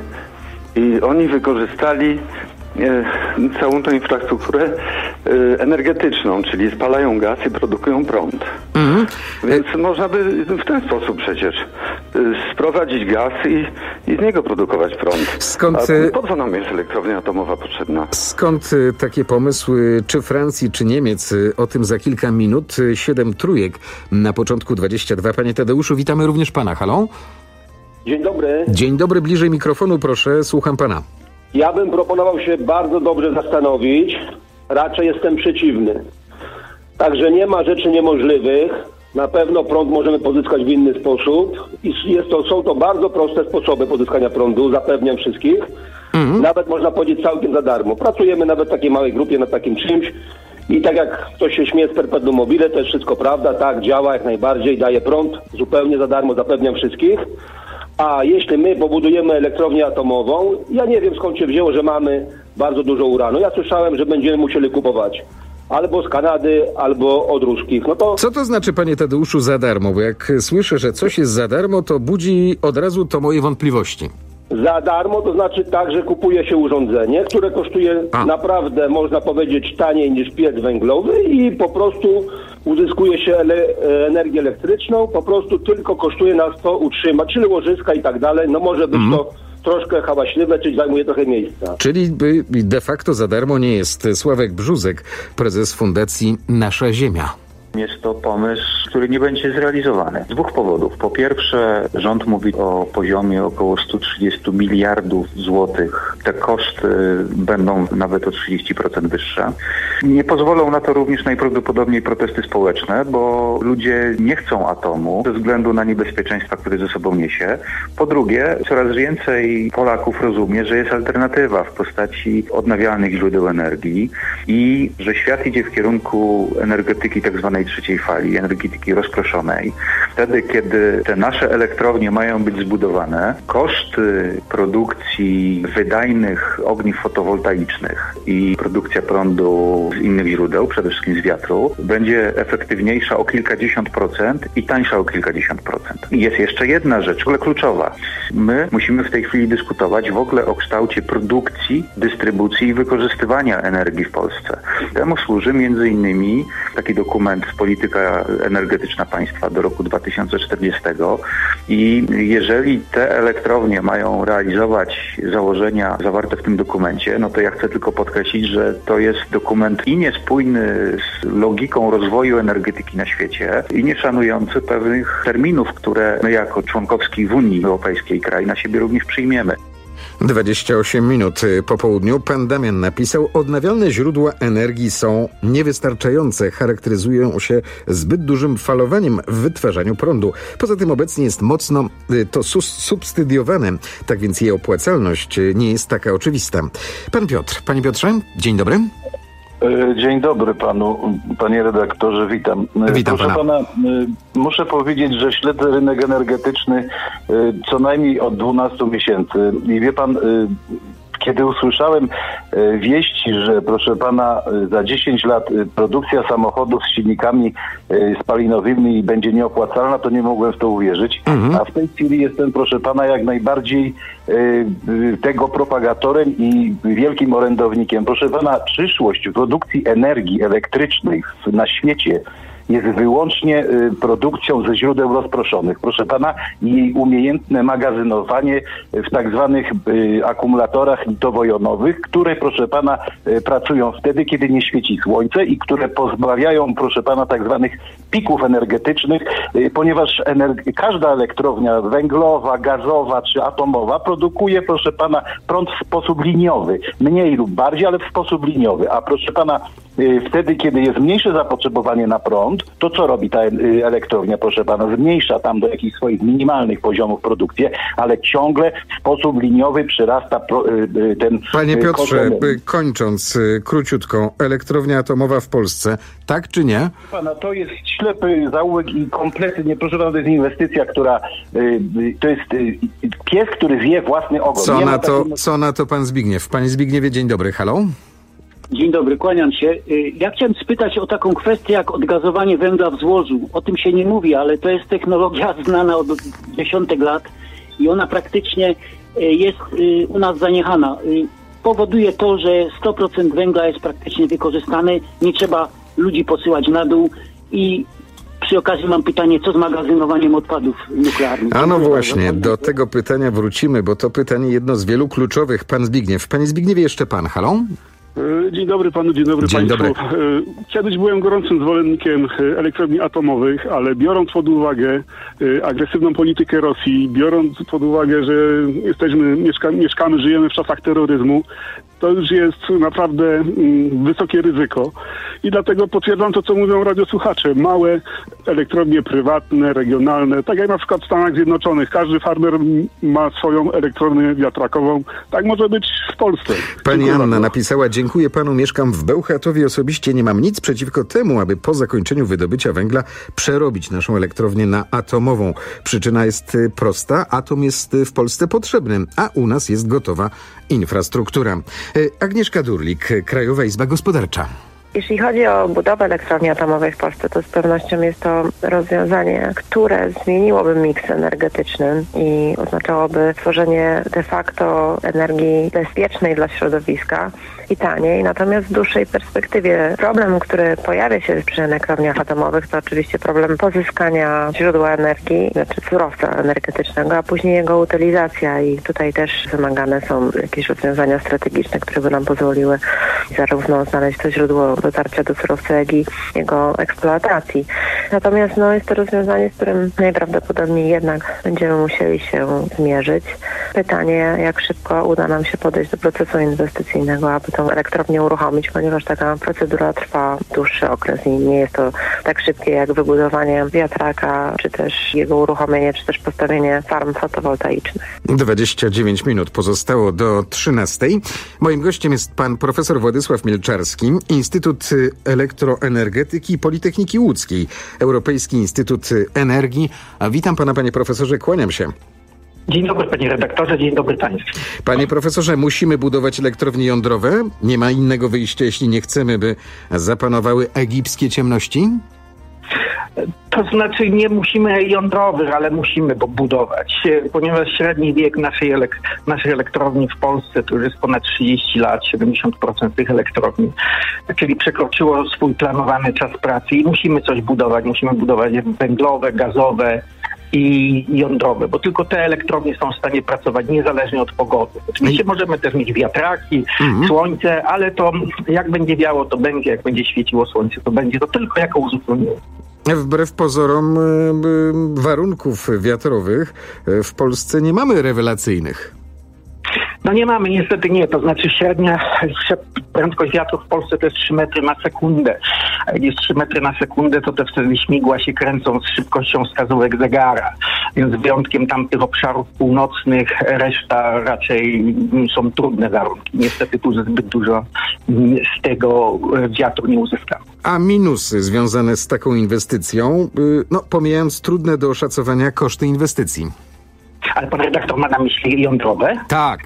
i oni wykorzystali e, całą tą infrastrukturę e, energetyczną, czyli spalają gaz i produkują prąd. Mhm. Więc e... można by w ten sposób przecież e, sprowadzić gaz i, i z niego produkować prąd. Skąd... A po co nam jest elektrownia atomowa potrzebna? Skąd takie pomysły, czy Francji, czy Niemiec? O tym za kilka minut. Siedem trójek na początku dwadzieścia dwa. Panie Tadeuszu, witamy również pana. Halo? Dzień dobry. Dzień dobry, bliżej mikrofonu proszę, słucham pana. Ja bym proponował się bardzo dobrze zastanowić. Raczej jestem przeciwny. Także nie ma rzeczy niemożliwych. Na pewno prąd możemy pozyskać w inny sposób. I jest to, są to bardzo proste sposoby pozyskania prądu, zapewniam wszystkich. Mhm. Nawet można powiedzieć całkiem za darmo. Pracujemy nawet w takiej małej grupie nad takim czymś. I tak jak ktoś się śmieje z perpetuum mobile, to jest wszystko prawda. Tak, działa jak najbardziej, daje prąd zupełnie za darmo, zapewniam wszystkich. A jeśli my pobudujemy elektrownię atomową, ja nie wiem skąd się wzięło, że mamy bardzo dużo uranu. Ja słyszałem, że będziemy musieli kupować albo z Kanady, albo od ruskich. No to... Co to znaczy, panie Tadeuszu, za darmo? Bo jak słyszę, że coś jest za darmo, to budzi od razu to moje wątpliwości. Za darmo to znaczy tak, że kupuje się urządzenie, które kosztuje A. naprawdę, można powiedzieć, taniej niż piec węglowy i po prostu uzyskuje się ele- energię elektryczną, po prostu tylko kosztuje nas to utrzymać, czyli łożyska i tak dalej. No może być mm. to troszkę hałaśliwe, czyli zajmuje trochę miejsca. Czyli de facto za darmo nie jest. Sławek Brzuzek, prezes Fundacji Nasza Ziemia. Jest to pomysł, który nie będzie zrealizowany. Z dwóch powodów. Po pierwsze, rząd mówi o poziomie około sto trzydzieści miliardów złotych. Te koszty będą nawet o trzydzieści procent wyższe. Nie pozwolą na to również najprawdopodobniej protesty społeczne, bo ludzie nie chcą atomu ze względu na niebezpieczeństwa, które ze sobą niesie. Po drugie, coraz więcej Polaków rozumie, że jest alternatywa w postaci odnawialnych źródeł energii i że świat idzie w kierunku energetyki tak zwanej trzeciej fali, energetyki rozproszonej. Wtedy, kiedy te nasze elektrownie mają być zbudowane, koszty produkcji wydajnych ogniw fotowoltaicznych i produkcja prądu z innych źródeł, przede wszystkim z wiatru, będzie efektywniejsza o kilkadziesiąt procent i tańsza o kilkadziesiąt procent. I jest jeszcze jedna rzecz, ale kluczowa. My musimy w tej chwili dyskutować w ogóle o kształcie produkcji, dystrybucji i wykorzystywania energii w Polsce. Temu służy między innymi taki dokument Polityka energetyczna państwa do roku dwa tysiące czterdziestego i jeżeli te elektrownie mają realizować założenia zawarte w tym dokumencie, no to ja chcę tylko podkreślić, że to jest dokument i niespójny z logiką rozwoju energetyki na świecie i nie szanujący pewnych terminów, które my jako członkowski w Unii Europejskiej kraj na siebie również przyjmiemy. dwadzieścia osiem minut po południu. Pan Damian napisał: odnawialne źródła energii są niewystarczające, charakteryzują się zbyt dużym falowaniem w wytwarzaniu prądu. Poza tym obecnie jest mocno to subsydiowane, tak więc jej opłacalność nie jest taka oczywista. Pan Piotr. Panie Piotrze, dzień dobry. Dzień dobry panu, panie redaktorze, witam. Witam Proszę pana. pana, muszę powiedzieć, że śledzę rynek energetyczny co najmniej od dwunastu miesięcy i wie pan, kiedy usłyszałem wieści, że proszę pana za dziesięć lat produkcja samochodów z silnikami spalinowymi będzie nieopłacalna, to nie mogłem w to uwierzyć. Mhm. A w tej chwili jestem, proszę pana, jak najbardziej tego propagatorem i wielkim orędownikiem. Proszę pana, przyszłość produkcji energii elektrycznej na świecie jest wyłącznie y, produkcją ze źródeł rozproszonych, proszę pana, i jej umiejętne magazynowanie w tak zwanych y, akumulatorach litowo-jonowych, które, proszę pana, y, pracują wtedy, kiedy nie świeci słońce i które pozbawiają, proszę pana, tak zwanych pików energetycznych, y, ponieważ ener- każda elektrownia węglowa, gazowa czy atomowa produkuje, proszę pana, prąd w sposób liniowy, mniej lub bardziej, ale w sposób liniowy, a proszę pana, y, wtedy, kiedy jest mniejsze zapotrzebowanie na prąd, to co robi ta y, elektrownia, proszę pana? Zmniejsza tam do jakichś swoich minimalnych poziomów produkcję, ale ciągle w sposób liniowy przyrasta pro, y, y, ten... Panie y, Piotrze, koszt... kończąc y, króciutko, elektrownia atomowa w Polsce, tak czy nie? Pana, to jest ślepy zaułek i kompletnie, proszę pana, to jest inwestycja, która y, y, to jest y, pies, który zje własny ogon. Co nie na, to, takiego... co na to pan Zbigniew? Panie Zbigniewie, dzień dobry, halo? Dzień dobry, kłaniam się. Ja chciałem spytać o taką kwestię jak odgazowanie węgla w złożu. O tym się nie mówi, ale to jest technologia znana od dziesiątek lat i ona praktycznie jest u nas zaniechana. Powoduje to, że sto procent węgla jest praktycznie wykorzystane, nie trzeba ludzi posyłać na dół i przy okazji mam pytanie, co z magazynowaniem odpadów nuklearnych? A no właśnie, do tego pytania wrócimy, bo to pytanie jedno z wielu kluczowych. Pan Zbigniew. Panie Zbigniewie, jeszcze pan, halo? Dzień dobry panu, dzień dobry dzień państwu. Dobry. Kiedyś byłem gorącym zwolennikiem elektrowni atomowych, ale biorąc pod uwagę agresywną politykę Rosji, biorąc pod uwagę, że jesteśmy, mieszka, mieszkamy, żyjemy w czasach terroryzmu, to już jest naprawdę mm, wysokie ryzyko. I dlatego potwierdzam to, co mówią radiosłuchacze. Małe elektrownie prywatne, regionalne, tak jak na przykład w Stanach Zjednoczonych. Każdy farmer ma swoją elektrownię wiatrakową. Tak może być w Polsce. Pani Dziękuję Anna bardzo. napisała, dziękuję panu, mieszkam w Bełchatowie. Osobiście nie mam nic przeciwko temu, aby po zakończeniu wydobycia węgla przerobić naszą elektrownię na atomową. Przyczyna jest prosta. Atom jest w Polsce potrzebny, a u nas jest gotowa infrastruktura. Agnieszka Durlik, Krajowa Izba Gospodarcza. Jeśli chodzi o budowę elektrowni atomowej w Polsce, to z pewnością jest to rozwiązanie, które zmieniłoby miks energetyczny i oznaczałoby tworzenie de facto energii bezpiecznej dla środowiska i taniej. Natomiast w dłuższej perspektywie problem, który pojawia się przy elektrowniach atomowych, to oczywiście problem pozyskania źródła energii, znaczy surowca energetycznego, a później jego utylizacja i tutaj też wymagane są jakieś rozwiązania strategiczne, które by nam pozwoliły zarówno znaleźć to źródło dotarcia do surowca, jak i jego eksploatacji. Natomiast no, jest to rozwiązanie, z którym najprawdopodobniej jednak będziemy musieli się zmierzyć. Pytanie, jak szybko uda nam się podejść do procesu inwestycyjnego, aby tą elektrownię uruchomić, ponieważ taka procedura trwa dłuższy okres i nie jest to tak szybkie jak wybudowanie wiatraka, czy też jego uruchomienie, czy też postawienie farm fotowoltaicznych. dwadzieścia dziewięć minut pozostało do trzynastej. Moim gościem jest pan profesor Władysław Mielczarski, Instytut Elektroenergetyki Politechniki Łódzkiej, Europejski Instytut Energii. A witam pana, panie profesorze, kłaniam się. Dzień dobry, panie redaktorze, dzień dobry państwu. Panie profesorze, musimy budować elektrownie jądrowe? Nie ma innego wyjścia, jeśli nie chcemy, by zapanowały egipskie ciemności? To znaczy nie musimy jądrowych, ale musimy budować, ponieważ średni wiek naszej, elek- naszej elektrowni w Polsce to już jest ponad trzydzieści lat, siedemdziesiąt procent tych elektrowni, czyli przekroczyło swój planowany czas pracy i musimy coś budować, musimy budować węglowe, gazowe i jądrowe, bo tylko te elektrownie są w stanie pracować niezależnie od pogody. Oczywiście możemy też mieć wiatraki, mhm. słońce, ale to jak będzie wiało, to będzie, jak będzie świeciło słońce, to będzie to tylko jako uzupełnienie. Wbrew pozorom warunków wiatrowych w Polsce nie mamy rewelacyjnych. No nie mamy, niestety nie. To znaczy średnia prędkość wiatru w Polsce to jest trzy metry na sekundę. A jak jest trzy metry na sekundę, to te wtedy śmigła się kręcą z szybkością wskazówek zegara. Więc wyjątkiem tamtych obszarów północnych, reszta raczej są trudne warunki. Niestety tu zbyt dużo z tego wiatru nie uzyskamy. A minusy związane z taką inwestycją, no pomijając trudne do oszacowania koszty inwestycji. Ale pan redaktor ma na myśli jądrowe? Tak.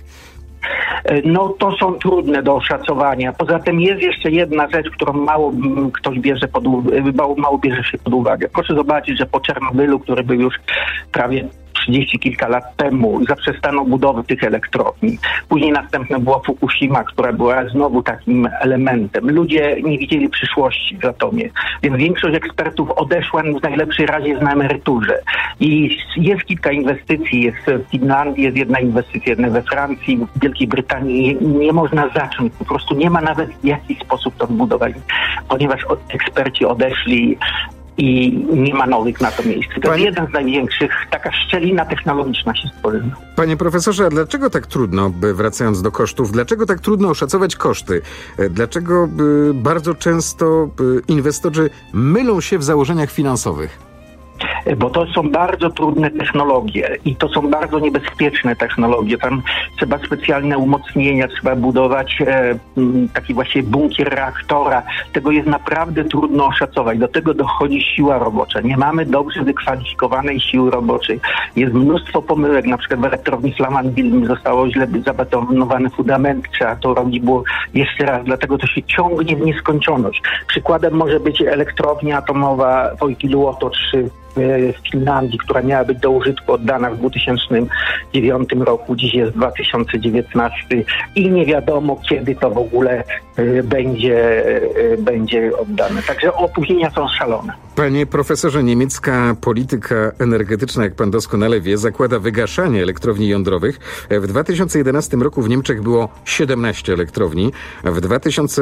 No to są trudne do oszacowania. Poza tym jest jeszcze jedna rzecz, którą mało ktoś bierze pod, mało, mało bierze się pod uwagę. Proszę zobaczyć, że po Czarnobylu, który był już prawie trzydzieści kilka lat temu zaprzestano budowy tych elektrowni. Później następna była Fukushima, która była znowu takim elementem. Ludzie nie widzieli przyszłości w atomie, więc większość ekspertów odeszła w najlepszej razie jest na emeryturze. I jest kilka inwestycji, jest w Finlandii, jest jedna inwestycja, jedna we Francji, w Wielkiej Brytanii. Nie, nie można zacząć, po prostu nie ma nawet w jaki sposób to budować, ponieważ eksperci odeszli i nie ma nowych na to miejsce. To Panie... jest jeden z największych, taka szczelina technologiczna się stworzyła. Panie profesorze, a dlaczego tak trudno, wracając do kosztów, dlaczego tak trudno oszacować koszty? Dlaczego bardzo często inwestorzy mylą się w założeniach finansowych? Bo to są bardzo trudne technologie i to są bardzo niebezpieczne technologie. Tam trzeba specjalne umocnienia, trzeba budować e, taki właśnie bunkier reaktora. Tego jest naprawdę trudno oszacować. Do tego dochodzi siła robocza. Nie mamy dobrze wykwalifikowanej siły roboczej. Jest mnóstwo pomyłek. Na przykład w elektrowni Flamanville zostało źle zabetonowany fundament. Trzeba to robić było jeszcze raz. Dlatego to się ciągnie w nieskończoność. Przykładem może być elektrownia atomowa Olkiluoto trzy w Finlandii, która miała być do użytku oddana w dwa tysiące dziewiątym roku. Dziś jest dwa tysiące dziewiętnasty i nie wiadomo, kiedy to w ogóle y, będzie, y, będzie oddane. Także opóźnienia są szalone. Panie profesorze, niemiecka polityka energetyczna, jak pan doskonale wie, zakłada wygaszanie elektrowni jądrowych. W dwa tysiące jedenastym roku w Niemczech było siedemnaście elektrowni, w dwa tysiące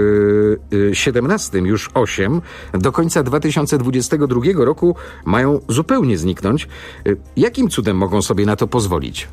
siedemnastym już osiem. Do końca dwa tysiące dwudziestego drugiego roku mają zupełnie zniknąć. Jakim cudem mogą sobie na to pozwolić?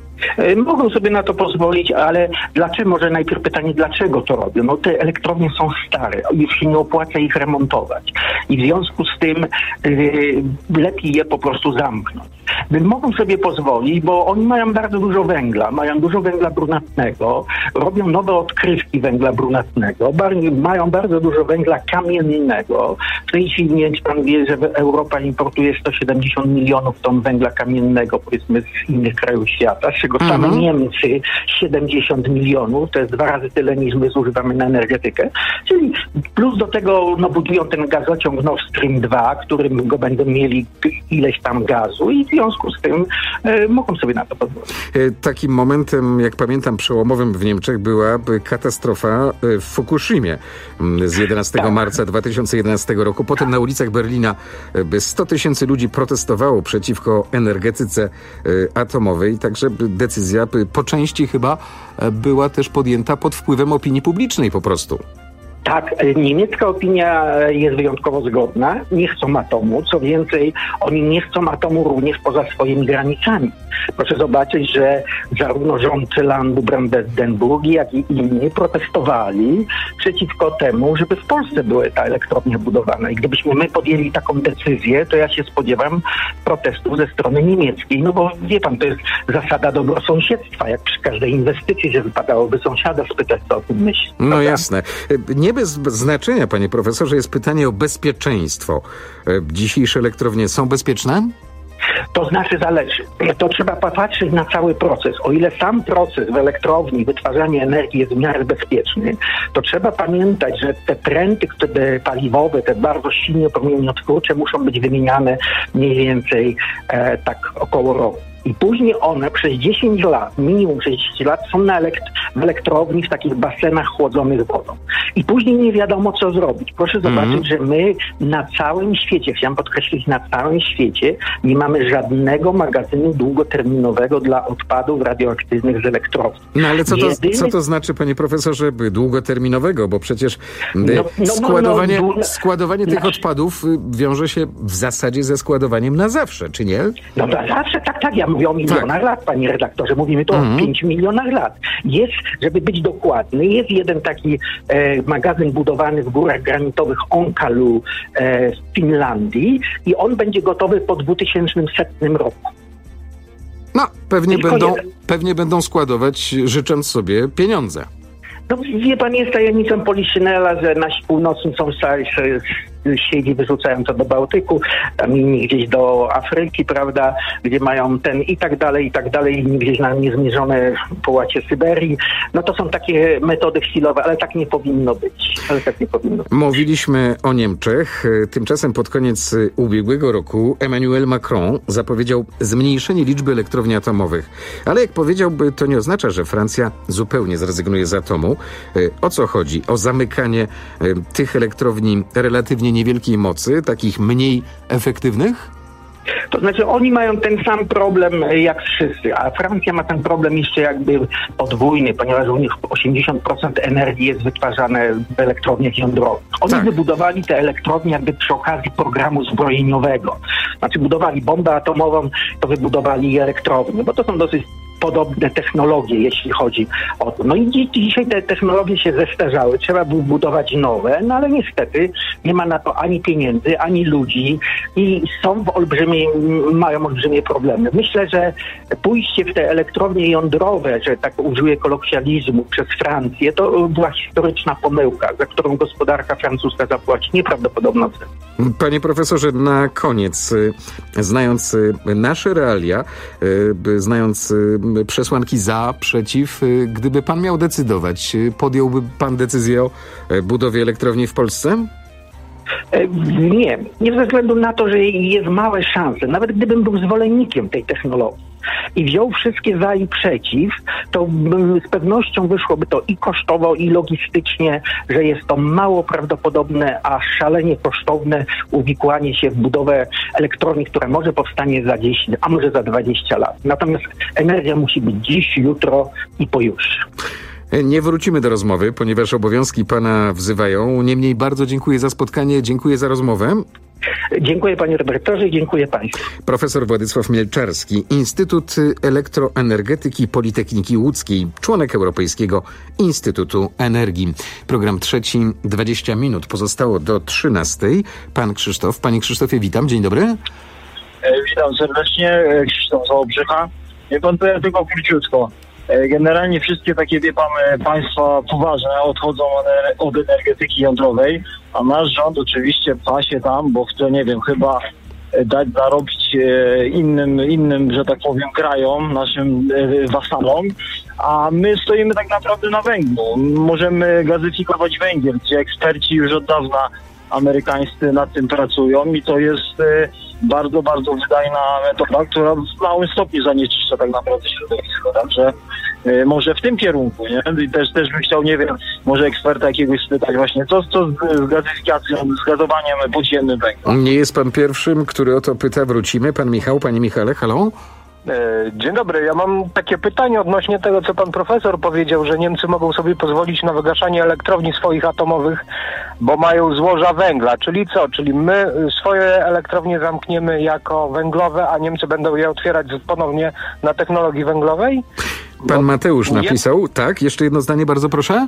Mogą sobie na to pozwolić, ale dlaczego? Może najpierw pytanie, dlaczego to robią? No te elektrownie są stare, już się nie opłaca ich remontować i w związku z tym yy, lepiej je po prostu zamknąć. Mogą sobie pozwolić, bo oni mają bardzo dużo węgla, mają dużo węgla brunatnego, robią nowe odkrywki węgla brunatnego, bar- mają bardzo dużo węgla kamiennego. W tej chwili nie wiem, czy pan wie, że Europa importuje sto siedemdziesiąt milionów ton węgla kamiennego, powiedzmy z innych krajów świata, z czego same mhm. Niemcy siedemdziesiąt milionów, to jest dwa razy tyle niż my zużywamy na energetykę. Czyli plus do tego no, budują ten gazociąg Nord Stream dwa, którym go będą mieli ileś tam gazu i w związku z tym e, mogą sobie na to pozwolić. Takim momentem, jak pamiętam, przełomowym w Niemczech była katastrofa w Fukushimie z jedenastego tak. marca dwa tysiące jedenastego roku. Potem na ulicach Berlina sto tysięcy ludzi protestowało przeciwko energetyce atomowej, także decyzja po części chyba była też podjęta pod wpływem opinii publicznej po prostu. Tak, niemiecka opinia jest wyjątkowo zgodna. Nie chcą atomu. Co więcej, oni nie chcą atomu również poza swoimi granicami. Proszę zobaczyć, że zarówno rząd landu Brandenburgii, jak i inni protestowali przeciwko temu, żeby w Polsce była ta elektrownia budowana. I gdybyśmy my podjęli taką decyzję, to ja się spodziewam protestów ze strony niemieckiej. No bo wie pan, to jest zasada dobrosąsiedztwa. Jak przy każdej inwestycji, że wypadałoby sąsiada spytać, co o tym myśli. No prawda? Jasne. Nie bez znaczenia, panie profesorze, jest pytanie o bezpieczeństwo. Dzisiejsze elektrownie są bezpieczne? To znaczy zależy. To trzeba popatrzeć na cały proces. O ile sam proces w elektrowni, wytwarzanie energii jest w miarę bezpieczny, to trzeba pamiętać, że te pręty te paliwowe, te bardzo silnie promieniotwórcze muszą być wymieniane mniej więcej e, tak około roku. I później one przez dziesięć lat, minimum sześćdziesiąt lat są na elekt- w elektrowni w takich basenach chłodzonych wodą. I później nie wiadomo, co zrobić. Proszę zobaczyć, mm. że my na całym świecie, chciałem podkreślić, na całym świecie nie mamy żadnego magazynu długoterminowego dla odpadów radioaktywnych z elektrowni. No ale co to, Jedyny... co to znaczy, panie profesorze, długoterminowego? Bo przecież no, no, składowanie, no, no, składowanie no, tych odpadów wiąże się w zasadzie ze składowaniem na zawsze, czy nie? No na zawsze, tak, tak. Ja mówię o milionach tak. lat, panie redaktorze. Mówimy tu mm. o pięciu milionach lat. Jest, żeby być dokładny, jest jeden taki e, magazyn budowany w górach granitowych Onkalu e, w Finlandii i on będzie gotowy po dwa tysiące setnym roku. No, pewnie będą, pewnie będą składować, życząc sobie, pieniądze. No wie pan, jest tajemnicą Poliszynela, że nasi północni sąsiedzi sieci wyrzucają to do Bałtyku, tam inni gdzieś do Afryki, prawda, gdzie mają ten i tak dalej, i tak dalej, inni gdzieś na niezmierzone połacie Syberii. No to są takie metody chwilowe, ale tak nie powinno być. Ale tak nie powinno być. Mówiliśmy o Niemczech. Tymczasem pod koniec ubiegłego roku Emmanuel Macron zapowiedział zmniejszenie liczby elektrowni atomowych. Ale jak powiedziałby, to nie oznacza, że Francja zupełnie zrezygnuje z atomu. O co chodzi? O zamykanie tych elektrowni relatywnie niewielkiej mocy, takich mniej efektywnych? To znaczy oni mają ten sam problem jak wszyscy, a Francja ma ten problem jeszcze jakby podwójny, ponieważ u nich osiemdziesiąt procent energii jest wytwarzane w elektrowniach jądrowych. Oni tak. wybudowali te elektrownie jakby przy okazji programu zbrojeniowego. Znaczy budowali bombę atomową, to wybudowali elektrownie, bo to są dosyć podobne technologie, jeśli chodzi o to. No i dzi- dzisiaj te technologie się zestarzały, trzeba było budować nowe, no ale niestety nie ma na to ani pieniędzy, ani ludzi i są w olbrzymiej, mają olbrzymie problemy. Myślę, że pójście w te elektrownie jądrowe, że tak użyję kolokwializmu, przez Francję, to była historyczna pomyłka, za którą gospodarka francuska zapłaci nieprawdopodobną cenę. Panie profesorze, na koniec, znając nasze realia, znając przesłanki za, przeciw, gdyby pan miał decydować, podjąłby pan decyzję o budowie elektrowni w Polsce? Nie, nie ze względu na to, że jest małe szanse. Nawet gdybym był zwolennikiem tej technologii i wziął wszystkie za i przeciw, to z pewnością wyszłoby to i kosztowo, i logistycznie, że jest to mało prawdopodobne, a szalenie kosztowne uwikłanie się w budowę elektrowni, która może powstanie za dziesięć, a może za dwadzieścia lat. Natomiast energia musi być dziś, jutro i pojutrze. Nie wrócimy do rozmowy, ponieważ obowiązki pana wzywają. Niemniej bardzo dziękuję za spotkanie, dziękuję za rozmowę. Dziękuję panie redaktorze i dziękuję państwu. Profesor Władysław Mielczarski, Instytut Elektroenergetyki Politechniki Łódzkiej, członek Europejskiego Instytutu Energii. Program trzeci, dwadzieścia minut pozostało do trzynastej. Pan Krzysztof. Panie Krzysztofie, witam. Dzień dobry. Witam serdecznie. Krzysztof z Wałbrzycha. Wie pan, to ja tylko króciutko. Generalnie wszystkie takie, wie pan, państwa poważne odchodzą od energetyki jądrowej, a nasz rząd oczywiście pasie tam, bo chce, nie wiem, chyba dać zarobić innym, innym, że tak powiem, krajom, naszym wasalom, a my stoimy tak naprawdę na węglu. Możemy gazyfikować węgiel, gdzie eksperci już od dawna amerykańscy nad tym pracują i to jest bardzo, bardzo wydajna metoda, która w małym stopniu zanieczyszcza tak naprawdę środowisko. Także y, może w tym kierunku, nie? I też, też bym chciał, nie wiem, może eksperta jakiegoś spytać właśnie, co, co z, z gazyfikacją, z gazowaniem podziemnym węgla. Nie jest pan pierwszym, który o to pyta. Wrócimy. Pan Michał, panie Michale, halo? Dzień dobry. Ja mam takie pytanie odnośnie tego, co pan profesor powiedział, że Niemcy mogą sobie pozwolić na wygaszanie elektrowni swoich atomowych, bo mają złoża węgla. Czyli co? Czyli my swoje elektrownie zamkniemy jako węglowe, a Niemcy będą je otwierać ponownie na technologii węglowej? Pan bo Mateusz napisał. Jest... Tak, jeszcze jedno zdanie, bardzo proszę.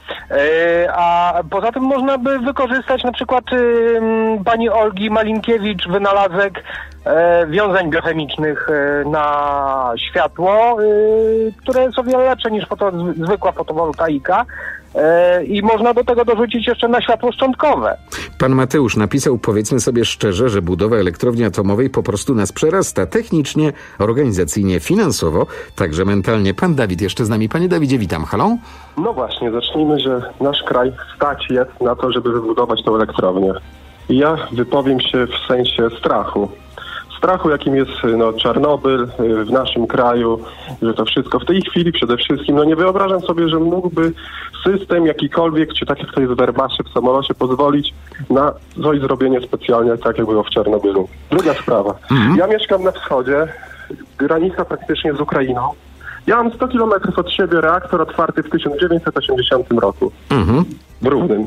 A poza tym można by wykorzystać na przykład y, pani Olgi Malinkiewicz wynalazek y, wiązań biochemicznych y, na światło, y, które jest o wiele lepsze niż foto, zwykła fotowoltaika. I można do tego dorzucić jeszcze na światło szczątkowe. Pan Mateusz napisał, powiedzmy sobie szczerze, że budowa elektrowni atomowej po prostu nas przerasta technicznie, organizacyjnie, finansowo, także mentalnie. Pan Dawid jeszcze z nami. Panie Dawidzie, witam. Halo? No właśnie, zacznijmy, że nasz kraj stać jest na to, żeby wybudować tę elektrownię. I ja wypowiem się w sensie strachu. Strachu, jakim jest no, Czarnobyl w naszym kraju, że to wszystko w tej chwili przede wszystkim, no nie wyobrażam sobie, że mógłby system jakikolwiek, czy tak jak to jest w Airbusie, w samolocie, pozwolić na coś zrobienie specjalnie, tak jak było w Czarnobylu. Druga sprawa. Mhm. Ja mieszkam na wschodzie, granica praktycznie z Ukrainą. Ja mam sto kilometrów od siebie reaktor otwarty w tysiąc dziewięćset osiemdziesiątym roku. Mhm. W Równym.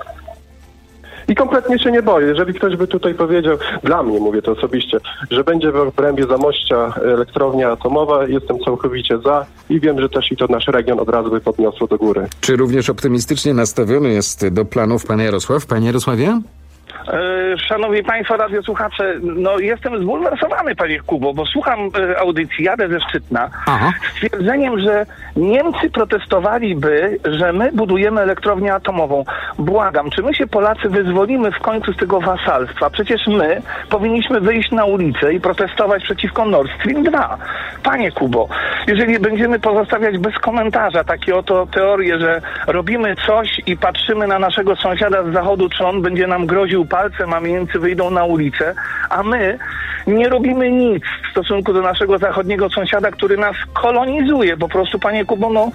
I kompletnie się nie boję. Jeżeli ktoś by tutaj powiedział, dla mnie mówię to osobiście, że będzie w obrębie Zamościa elektrownia atomowa, jestem całkowicie za i wiem, że też i to nasz region od razu by podniosło do góry. Czy również optymistycznie nastawiony jest do planów pan Jarosław? Panie Jarosławie? Szanowni Państwo, radiosłuchacze, no jestem zbulwersowany, panie Kubo, bo słucham e, audycji, jadę ze Szczytna, Aha. z twierdzeniem, że Niemcy protestowaliby, że my budujemy elektrownię atomową. błagam, czy my się Polacy wyzwolimy w końcu z tego wasalstwa? Przecież my powinniśmy wyjść na ulicę i protestować przeciwko Nord Stream dwa. Panie Kubo, jeżeli będziemy pozostawiać bez komentarza takie oto teorie, że robimy coś i patrzymy na naszego sąsiada z zachodu, czy on będzie nam groził palcem, a Niemcy wyjdą na ulicę, a my nie robimy nic w stosunku do naszego zachodniego sąsiada, który nas kolonizuje. Po prostu, panie Kubo, no...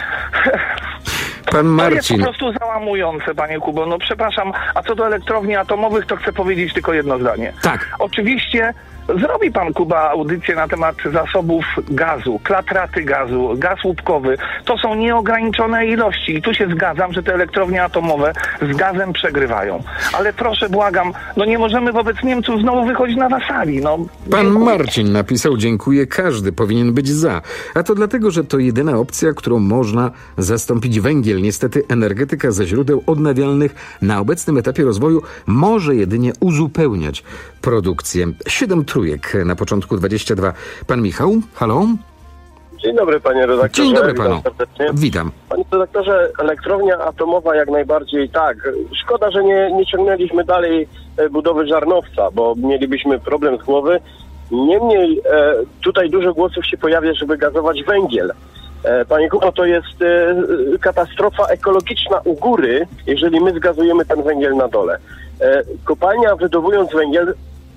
Pan Marcin. To jest po prostu załamujące, panie Kubo. No przepraszam, a co do elektrowni atomowych, to chcę powiedzieć tylko jedno zdanie. Tak. Oczywiście zrobi pan, Kuba, audycję na temat zasobów gazu, klatraty gazu, gaz łupkowy. To są nieograniczone ilości i tu się zgadzam, że te elektrownie atomowe z gazem przegrywają. Ale proszę, błagam, no nie możemy wobec Niemców znowu wychodzić na wasali. No, pan dziękuję. Marcin napisał: dziękuję, każdy powinien być za. A to dlatego, że to jedyna opcja, którą można zastąpić węgiel. Niestety energetyka ze źródeł odnawialnych na obecnym etapie rozwoju może jedynie uzupełniać produkcję. Siedem trójek na początku dwadzieścia dwa. Pan Michał, halo? Dzień dobry, panie redaktorze. Dzień dobry panu. Serdecznie. Witam. Panie redaktorze, elektrownia atomowa jak najbardziej tak. Szkoda, że nie, nie ciągnęliśmy dalej budowy Żarnowca, bo mielibyśmy problem z głowy. Niemniej e, tutaj dużo głosów się pojawia, żeby gazować węgiel. E, panie Kubo, to jest e, katastrofa ekologiczna u góry, jeżeli my zgazujemy ten węgiel na dole. E, kopalnia, wydobywując węgiel,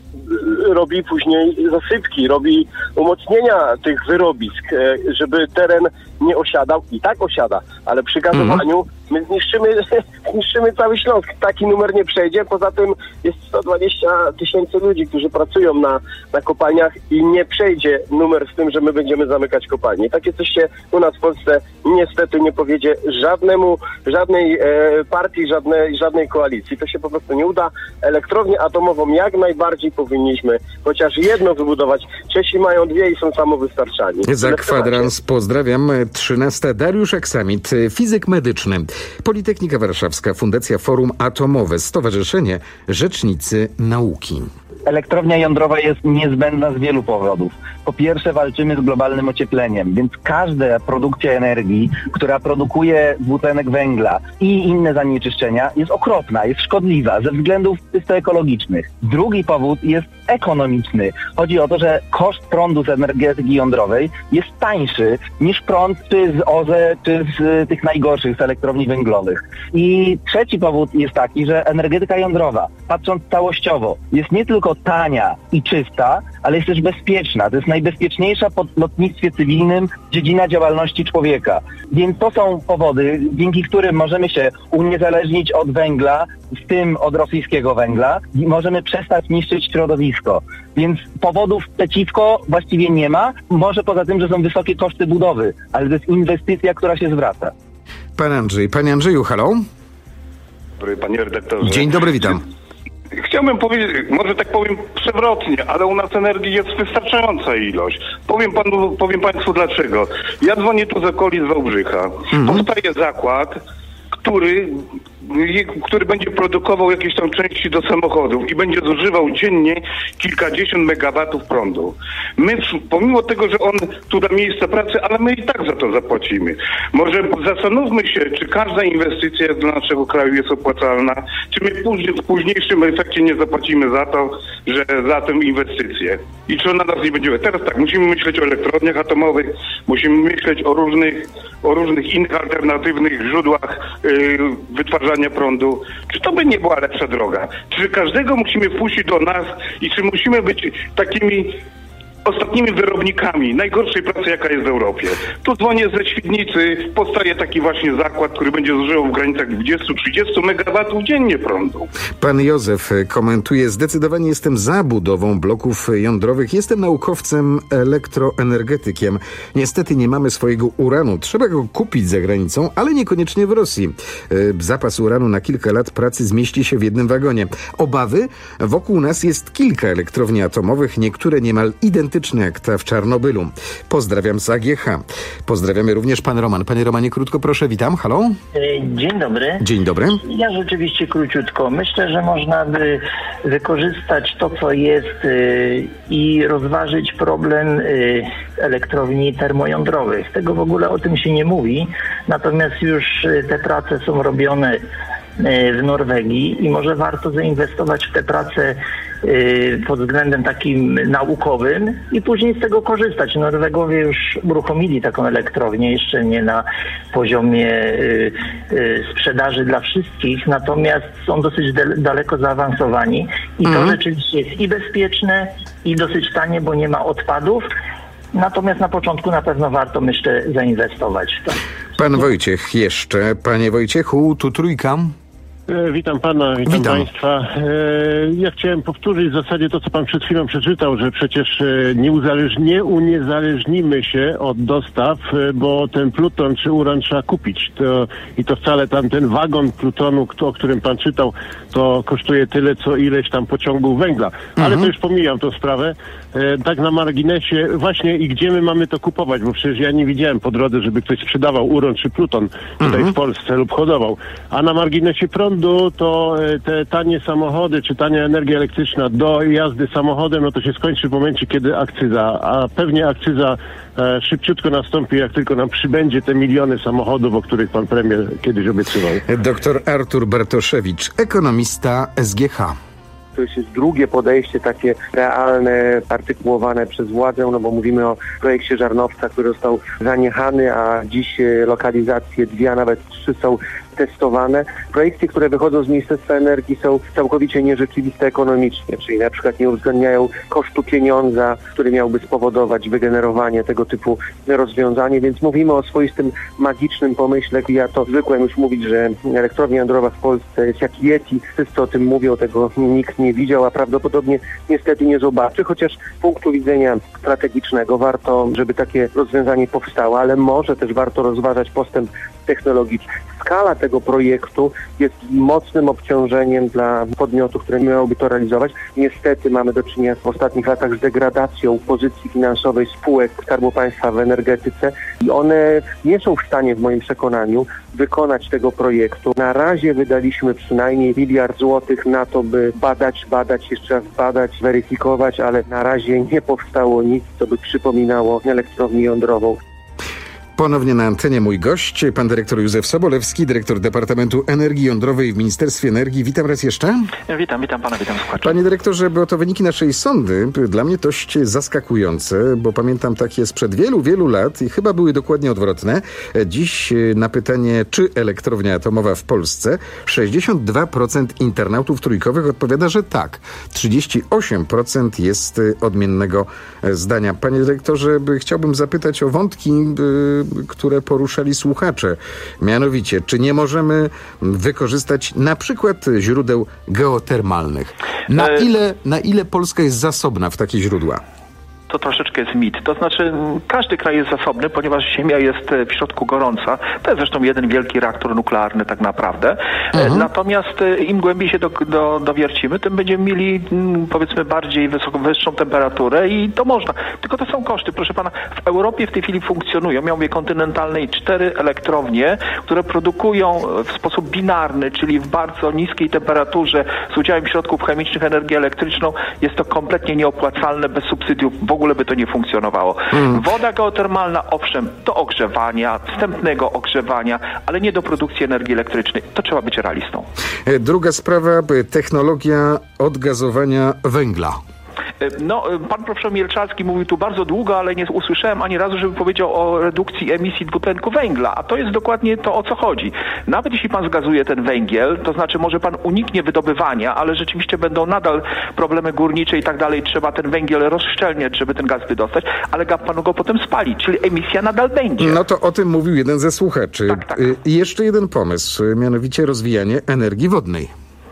robi później zasypki, robi umocnienia tych wyrobisk, żeby teren nie osiadał. I tak osiada, ale przy gazowaniu my zniszczymy, zniszczymy cały Śląsk. Taki numer nie przejdzie. Poza tym jest sto dwadzieścia tysięcy ludzi, którzy pracują na, na kopalniach i nie przejdzie numer z tym, że my będziemy zamykać kopalnie. Takie coś się u nas w Polsce niestety nie powiedzie żadnemu, żadnej e, partii, żadnej, żadnej koalicji. To się po prostu nie uda. Elektrownię atomową jak najbardziej powinniśmy chociaż jedno wybudować. Czesi mają dwie i są samowystarczalni. Za kwadrans pozdrawiam. trzynasta. Dariusz Aksamit, fizyk medyczny. Politechnika Warszawska, Fundacja Forum Atomowe, Stowarzyszenie Rzecznicy Nauki. Elektrownia jądrowa jest niezbędna z wielu powodów. Po pierwsze, walczymy z globalnym ociepleniem, więc każda produkcja energii, która produkuje dwutlenek węgla i inne zanieczyszczenia, jest okropna, jest szkodliwa ze względów czysto ekologicznych. Drugi powód jest ekonomiczny. Chodzi o to, że koszt prądu z energetyki jądrowej jest tańszy niż prąd czy z O Z E, czy z tych najgorszych, z elektrowni węglowych. I trzeci powód jest taki, że energetyka jądrowa, patrząc całościowo, jest nie tylko tania i czysta, ale jest też bezpieczna. To jest najbezpieczniejsza po lotnictwie cywilnym dziedzina działalności człowieka. Więc to są powody, dzięki którym możemy się uniezależnić od węgla, w tym od rosyjskiego węgla, i możemy przestać niszczyć środowisko. Więc powodów przeciwko właściwie nie ma. Może poza tym, że są wysokie koszty budowy, ale to jest inwestycja, która się zwraca. Pan Andrzej. Panie Andrzeju, halo? Dobry, panie redaktorze. Dzień dobry, witam. Chciałbym powiedzieć, może tak powiem przewrotnie, ale u nas energii jest wystarczająca ilość. Powiem panu, powiem państwu dlaczego. Ja dzwonię tu z okolic Wałbrzycha. Mhm. Powstaje zakład, który, który będzie produkował jakieś tam części do samochodów i będzie zużywał dziennie kilkadziesiąt megawatów prądu. My, pomimo tego, że on tu da miejsce pracy, ale my i tak za to zapłacimy. Może zastanówmy się, czy każda inwestycja dla naszego kraju jest opłacalna, czy my później, w późniejszym efekcie nie zapłacimy za to, że za tę inwestycję. I czy ona nas nie będzie... Teraz tak, musimy myśleć o elektrowniach atomowych, musimy myśleć o różnych, o różnych innych alternatywnych źródłach yy, wytwarzania prądu. Czy to by nie była lepsza droga? Czy każdego musimy puścić do nas i czy musimy być takimi ostatnimi wyrobnikami najgorszej pracy, jaka jest w Europie? Tu dzwonię ze Świdnicy, powstaje taki właśnie zakład, który będzie zużywał w granicach dwadzieścia do trzydziestu megawatów dziennie prądu. Pan Józef komentuje: zdecydowanie jestem za budową bloków jądrowych. Jestem naukowcem, elektroenergetykiem. Niestety nie mamy swojego uranu. Trzeba go kupić za granicą, ale niekoniecznie w Rosji. Zapas uranu na kilka lat pracy zmieści się w jednym wagonie. Obawy? Wokół nas jest kilka elektrowni atomowych, niektóre niemal identyczne jak ta w Czarnobylu. Pozdrawiam z A G H. Pozdrawiamy również pan Roman. Panie Romanie, krótko proszę, witam. Halo? Dzień dobry. Dzień dobry. Ja rzeczywiście króciutko. Myślę, że można by wykorzystać to, co jest yy, i rozważyć problem yy, elektrowni termojądrowych. Tego w ogóle o tym się nie mówi. Natomiast już yy, te prace są robione w Norwegii i może warto zainwestować w te prace pod względem takim naukowym i później z tego korzystać. Norwegowie już uruchomili taką elektrownię, jeszcze nie na poziomie sprzedaży dla wszystkich, natomiast są dosyć daleko zaawansowani i to mhm. rzeczywiście jest i bezpieczne, i dosyć tanie, bo nie ma odpadów. Natomiast na początku na pewno warto, myślę, zainwestować w to. Pan Wojciech jeszcze. Panie Wojciechu, tu trójka. E, witam pana, witam, witam. państwa. E, ja chciałem powtórzyć w zasadzie to, co pan przed chwilą przeczytał, że przecież e, nie, uzależ- nie uniezależnimy się od dostaw, e, bo ten pluton czy uran trzeba kupić. To, I to wcale tam ten wagon plutonu, o którym pan czytał, to kosztuje tyle, co ileś tam pociągów węgla. Ale mhm. to już pomijam tą sprawę. E, tak na marginesie właśnie i gdzie my mamy to kupować, bo przecież ja nie widziałem po drodze, żeby ktoś sprzedawał uran czy pluton tutaj mhm. w Polsce lub hodował. A na marginesie prądu to te tanie samochody, czy tania energia elektryczna do jazdy samochodem, no to się skończy w momencie, kiedy akcyza, a pewnie akcyza e, szybciutko nastąpi, jak tylko nam przybędzie te miliony samochodów, o których pan premier kiedyś obiecywał. Doktor Artur Bartoszewicz, ekonomista S G H. To już jest drugie podejście, takie realne, artykułowane przez władzę, no bo mówimy o projekcie Żarnowca, który został zaniechany, a dziś lokalizacje dwie, a nawet trzy są testowane. Projekty, które wychodzą z Ministerstwa Energii, są całkowicie nierzeczywiste ekonomicznie, czyli na przykład nie uwzględniają kosztu pieniądza, który miałby spowodować wygenerowanie tego typu rozwiązanie, więc mówimy o swoistym magicznym pomyśle. Ja to zwykłem już mówić, że elektrownia jądrowa w Polsce jest jak Yeti. Wszyscy o tym mówią, tego nikt nie widział, a prawdopodobnie niestety nie zobaczy, chociaż z punktu widzenia strategicznego warto, żeby takie rozwiązanie powstało, ale może też warto rozważać postęp technologiczny. Skala tego projektu jest mocnym obciążeniem dla podmiotów, które miałyby to realizować. Niestety mamy do czynienia w ostatnich latach z degradacją pozycji finansowej spółek Skarbu Państwa w energetyce i one nie są w stanie, w moim przekonaniu, wykonać tego projektu. Na razie wydaliśmy przynajmniej miliard złotych na to, by badać, badać, jeszcze raz badać, weryfikować, ale na razie nie powstało nic, co by przypominało elektrownię jądrową. Ponownie na antenie mój gość, pan dyrektor Józef Sobolewski, dyrektor Departamentu Energii Jądrowej w Ministerstwie Energii. Witam raz jeszcze. Witam, witam pana, witam słuchaczy. Panie dyrektorze, bo to wyniki naszej sondy dla mnie dość zaskakujące, bo pamiętam takie sprzed wielu, wielu lat i chyba były dokładnie odwrotne. Dziś na pytanie, czy elektrownia atomowa w Polsce, sześćdziesiąt dwa procent internautów trójkowych odpowiada, że tak. trzydzieści osiem procent jest odmiennego zdania. Panie dyrektorze, chciałbym zapytać o wątki, które poruszali słuchacze. Mianowicie, czy nie możemy wykorzystać na przykład źródeł geotermalnych? Na ile, na ile Polska jest zasobna w takie źródła? To troszeczkę jest mit. To znaczy każdy kraj jest zasobny, ponieważ Ziemia jest w środku gorąca. To jest zresztą jeden wielki reaktor nuklearny tak naprawdę. Mhm. Natomiast im głębiej się do, do, dowiercimy, tym będziemy mieli powiedzmy bardziej wysoką, wyższą temperaturę i to można. Tylko to są koszty. Proszę pana, w Europie w tej chwili funkcjonują, ja mówię kontynentalnej, cztery elektrownie, które produkują w sposób binarny, czyli w bardzo niskiej temperaturze z udziałem środków chemicznych energię elektryczną. Jest to kompletnie nieopłacalne, bez subsydiów. W ogóle by to nie funkcjonowało. Hmm. Woda geotermalna, owszem, do ogrzewania, wstępnego ogrzewania, ale nie do produkcji energii elektrycznej. To trzeba być realistą. Druga sprawa, technologia odgazowania węgla. No, pan profesor Mielczarski mówił tu bardzo długo, ale nie usłyszałem ani razu, żeby powiedział o redukcji emisji dwutlenku węgla, a to jest dokładnie to, o co chodzi. Nawet jeśli pan zgazuje ten węgiel, to znaczy może pan uniknie wydobywania, ale rzeczywiście będą nadal problemy górnicze i tak dalej, trzeba ten węgiel rozszczelniać, żeby ten gaz wydostać, ale pan go potem spali, czyli emisja nadal będzie. No to o tym mówił jeden ze słuchaczy. Tak, tak. I jeszcze jeden pomysł, mianowicie rozwijanie energii wodnej.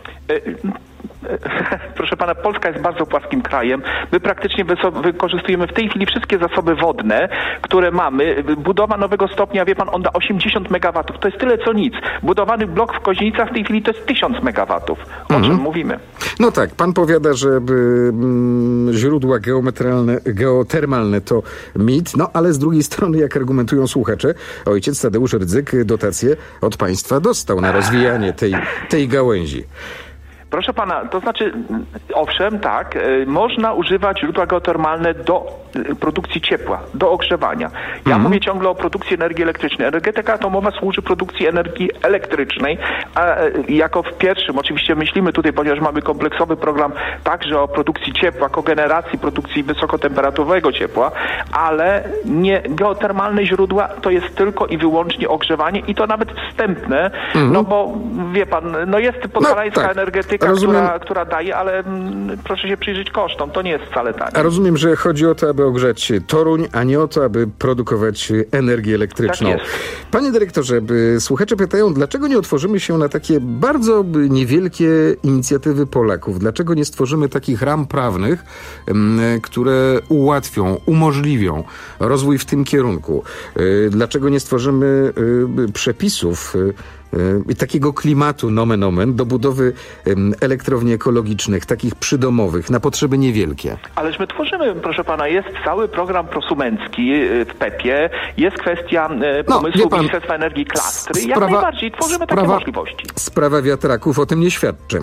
Proszę pana, Polska jest bardzo płaskim krajem. My praktycznie wykorzystujemy w tej chwili wszystkie zasoby wodne, które mamy. Budowa nowego stopnia, wie pan, on da osiemdziesiąt megawatów. To jest tyle co nic. Budowany blok w Koźnicach w tej chwili to jest tysiąc megawatów. O mhm. czym mówimy? No tak, pan powiada, że mm, źródła geometralne, geotermalne to mit, no ale z drugiej strony, jak argumentują słuchacze, ojciec Tadeusz Rydzyk dotacje od państwa dostał na rozwijanie tej, tej gałęzi. Proszę pana, to znaczy, owszem, tak, y, można używać źródła geotermalne do y, produkcji ciepła, do ogrzewania. Ja Mhm. mówię ciągle o produkcji energii elektrycznej. Energetyka atomowa służy produkcji energii elektrycznej, a y, jako w pierwszym, oczywiście myślimy tutaj, ponieważ mamy kompleksowy program także o produkcji ciepła, kogeneracji, produkcji wysokotemperaturowego ciepła, ale nie geotermalne źródła to jest tylko i wyłącznie ogrzewanie i to nawet wstępne, Mhm. no bo wie pan, no jest podhalańska No, tak. energetyka, Rozumiem. która, która daje, ale mm, proszę się przyjrzeć kosztom, to nie jest wcale tanie. A rozumiem, że chodzi o to, aby ogrzać Toruń, a nie o to, aby produkować energię elektryczną. Tak jest. Panie dyrektorze, by- słuchacze pytają, dlaczego nie otworzymy się na takie bardzo by, niewielkie inicjatywy Polaków? Dlaczego nie stworzymy takich ram prawnych, em, które ułatwią, umożliwią rozwój w tym kierunku? Y, Dlaczego nie stworzymy y, przepisów y, i takiego klimatu, nomen omen, do budowy em, elektrowni ekologicznych, takich przydomowych, na potrzeby niewielkie? Ależ my tworzymy, proszę pana, jest cały program prosumencki y, w pepie, jest kwestia y, pomysłu wie pan, Ministerstwa Energii klastry, jak sprawa- najbardziej tworzymy takie sprawa- możliwości. Sprawa wiatraków o tym nie świadczy.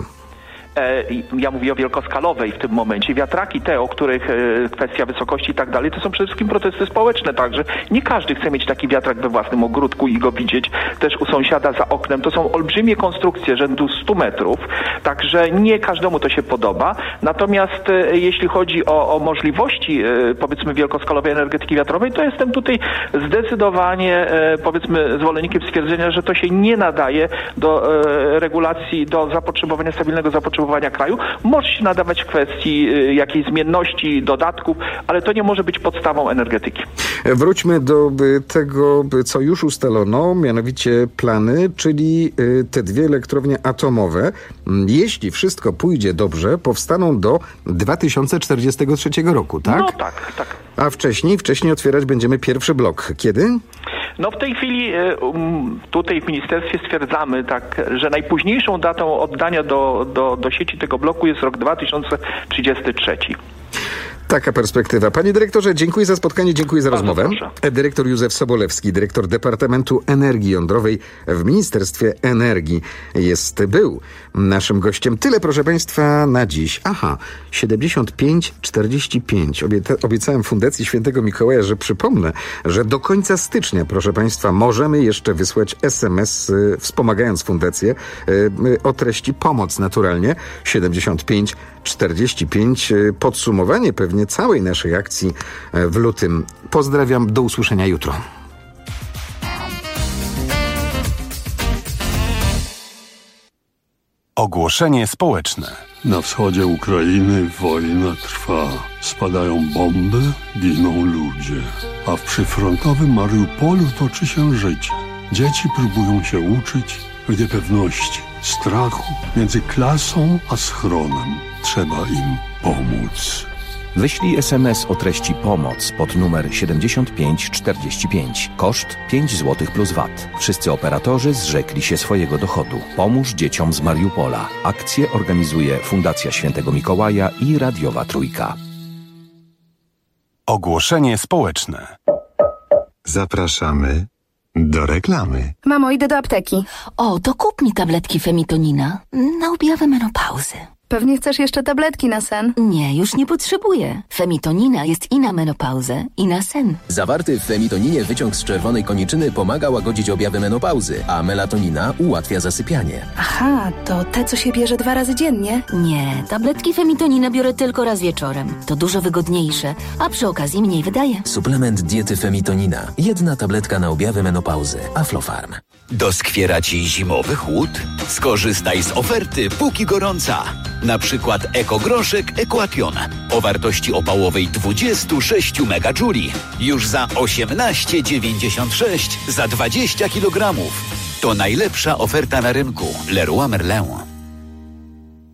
E, i ja mówię o wielkoskalowej w tym momencie. Wiatraki te, o których e, kwestia wysokości i tak dalej, to są przede wszystkim protesty społeczne, także nie każdy chce mieć taki wiatrak we własnym ogródku i go widzieć też u sąsiada za oknem. To są olbrzymie konstrukcje rzędu stu metrów, także nie każdemu to się podoba. Natomiast e, jeśli chodzi o, o możliwości e, powiedzmy wielkoskalowej energetyki wiatrowej, to jestem tutaj zdecydowanie e, powiedzmy zwolennikiem stwierdzenia, że to się nie nadaje do e, regulacji, do zapotrzebowania, stabilnego zapotrzebowania kraju. Może się nadawać w kwestii y, jakiejś zmienności, dodatków, ale to nie może być podstawą energetyki. Wróćmy do y, tego, y, co już ustalono, mianowicie plany, czyli y, te dwie elektrownie atomowe, mm, jeśli wszystko pójdzie dobrze, powstaną do dwa tysiące czterdziestego trzeciego roku, tak? No tak, tak. A wcześniej, wcześniej otwierać będziemy pierwszy blok. Kiedy? No w tej chwili y, um, tutaj w ministerstwie stwierdzamy tak, że najpóźniejszą datą oddania do, do, do sieci tego bloku jest rok dwa tysiące trzydziesty trzeci. Taka perspektywa. Panie dyrektorze, dziękuję za spotkanie, dziękuję za Bardzo rozmowę. proszę. Dyrektor Józef Sobolewski, dyrektor Departamentu Energii Jądrowej w Ministerstwie Energii jest, był naszym gościem. Tyle, proszę państwa, na dziś. Aha, siedemdziesiąt pięć czterdzieści pięć. Obieta, obiecałem Fundacji Świętego Mikołaja, że przypomnę, że do końca stycznia, proszę państwa, możemy jeszcze wysłać es em es, y, wspomagając fundację, y, y, o treści pomoc naturalnie. siedemdziesiąt pięć czterdzieści pięć. Y, podsumowanie pewnie całej naszej akcji w lutym. Pozdrawiam, do usłyszenia jutro. Ogłoszenie społeczne. Na wschodzie Ukrainy wojna trwa. Spadają bomby, giną ludzie. A w przyfrontowym Mariupolu toczy się życie. Dzieci próbują się uczyć w niepewności, strachu między klasą a schronem. Trzeba im pomóc. Wyślij es em es o treści pomoc pod numer siedemdziesiąt pięć czterdzieści pięć. Koszt pięć złotych plus V A T. Wszyscy operatorzy zrzekli się swojego dochodu. Pomóż dzieciom z Mariupola. Akcję organizuje Fundacja Świętego Mikołaja i Radiowa Trójka. Ogłoszenie społeczne. Zapraszamy do reklamy. Mamo, idę do apteki. O, to kup mi tabletki Femitonina na objawy menopauzy. Pewnie chcesz jeszcze tabletki na sen? Nie, już nie potrzebuję. Femitonina jest i na menopauzę, i na sen. Zawarty w femitoninie wyciąg z czerwonej koniczyny pomaga łagodzić objawy menopauzy, a melatonina ułatwia zasypianie. Aha, to te, co się bierze dwa razy dziennie? Nie, tabletki Femitonina biorę tylko raz wieczorem. To dużo wygodniejsze, a przy okazji mniej wydaje. Suplement diety Femitonina. Jedna tabletka na objawy menopauzy. Aflofarm. Doskwiera ci zimowy chłód? Skorzystaj z oferty póki gorąca. Na przykład ekogroszek Equation o wartości opałowej dwadzieścia sześć megadżuli już za osiemnaście dziewięćdziesiąt sześć za dwadzieścia kilogramów. To najlepsza oferta na rynku. Leroy Merlin.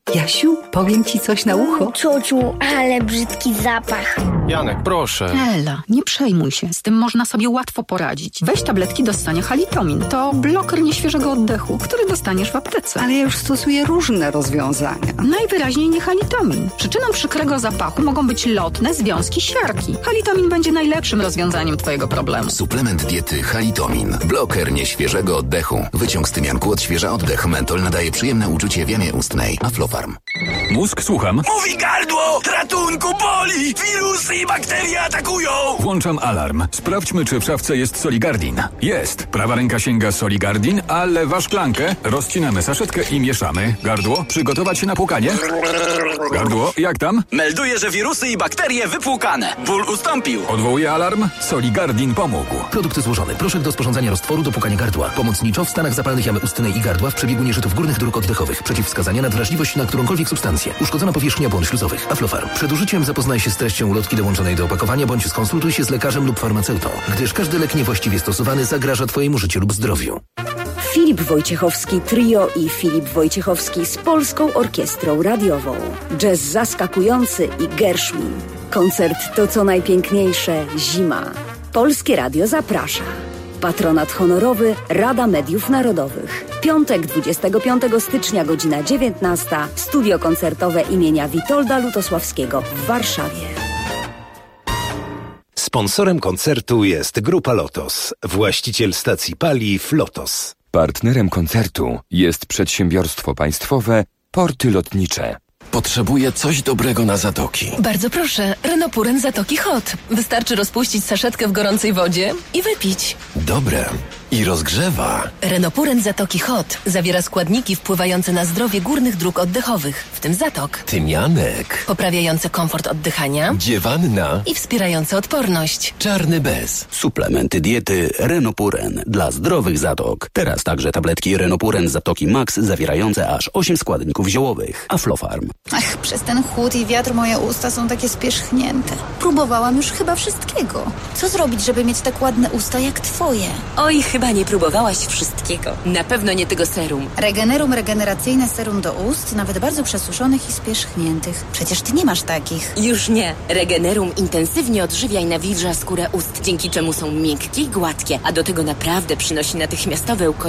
Jasiu, powiem ci coś na ucho. Ciociu, ale brzydki zapach. Janek, proszę. Ela, nie przejmuj się. Z tym można sobie łatwo poradzić. Weź tabletki do ssania Halitomin. To bloker nieświeżego oddechu, który dostaniesz w aptece. Ale ja już stosuję różne rozwiązania. Najwyraźniej nie Halitomin. Przyczyną przykrego zapachu mogą być lotne związki siarki. Halitomin będzie najlepszym rozwiązaniem twojego problemu. Suplement diety Halitomin. Bloker nieświeżego oddechu. Wyciąg z tymianku odświeża oddech. Mentol nadaje przyjemne uczucie w jamie ustnej. Aflofarm. Mózg, słucham. Mówi gardło! Ratunku, boli! Wirusy i bakterie atakują! Włączam alarm. Sprawdźmy, czy w szafce jest Soligardin. Jest. Prawa ręka sięga Soligardin, a lewa szklankę. Rozcinamy saszetkę i mieszamy. Gardło, przygotować się na płukanie. Gardło, jak tam? Melduje, że wirusy i bakterie wypłukane. Ból ustąpił. Odwołuję alarm. Soligardin pomógł. Produkty złożone. Proszek do sporządzania roztworu do płukania gardła. Pomocniczo w stanach zapalnych jamy ustnej i gardła w przebiegu nieżytów górnych dróg oddechowych. Przeciwwskazania na wrażliwość na którąkolwiek substancję. Uszkodzona powierzchnia błon śluzowych. Aflofarm. Przed użyciem zapoznaj się z treścią ulotki dołączonej do opakowania bądź skonsultuj się z lekarzem lub farmaceutą, gdyż każdy lek niewłaściwie stosowany zagraża twojemu życiu lub zdrowiu. Filip Wojciechowski Trio i Filip Wojciechowski z Polską Orkiestrą Radiową. Jazz zaskakujący i Gershwin. Koncert to co najpiękniejsze zima. Polskie Radio zaprasza. Patronat honorowy Rada Mediów Narodowych. Piątek, dwudziestego piątego stycznia, godzina dziewiętnasta. Studio koncertowe imienia Witolda Lutosławskiego w Warszawie. Sponsorem koncertu jest Grupa Lotos, właściciel stacji paliw Lotos. Partnerem koncertu jest przedsiębiorstwo państwowe Porty Lotnicze. Potrzebuję coś dobrego na zatoki. Bardzo proszę, Renopuren Zatoki Hot. Wystarczy rozpuścić saszetkę w gorącej wodzie i wypić. Dobre. I rozgrzewa. Renopuren Zatoki Hot zawiera składniki wpływające na zdrowie górnych dróg oddechowych, w tym zatok. Tymianek. Poprawiające komfort oddychania. Dziewanna. I wspierające odporność. Czarny bez. Suplementy diety Renopuren dla zdrowych zatok. Teraz także tabletki Renopuren Zatoki Max zawierające aż osiem składników ziołowych. Aflofarm. Ach, przez ten chłód i wiatr moje usta są takie spierzchnięte. Próbowałam już chyba wszystkiego. Co zrobić, żeby mieć tak ładne usta jak twoje? Oj, chyba nie próbowałaś wszystkiego. Na pewno nie tego serum. Regenerum regeneracyjne serum do ust, nawet bardzo przesuszonych i spierzchniętych. Przecież ty nie masz takich. Już nie. Regenerum intensywnie odżywia i nawilża skórę ust, dzięki czemu są miękkie i gładkie, a do tego naprawdę przynosi natychmiastowe uko-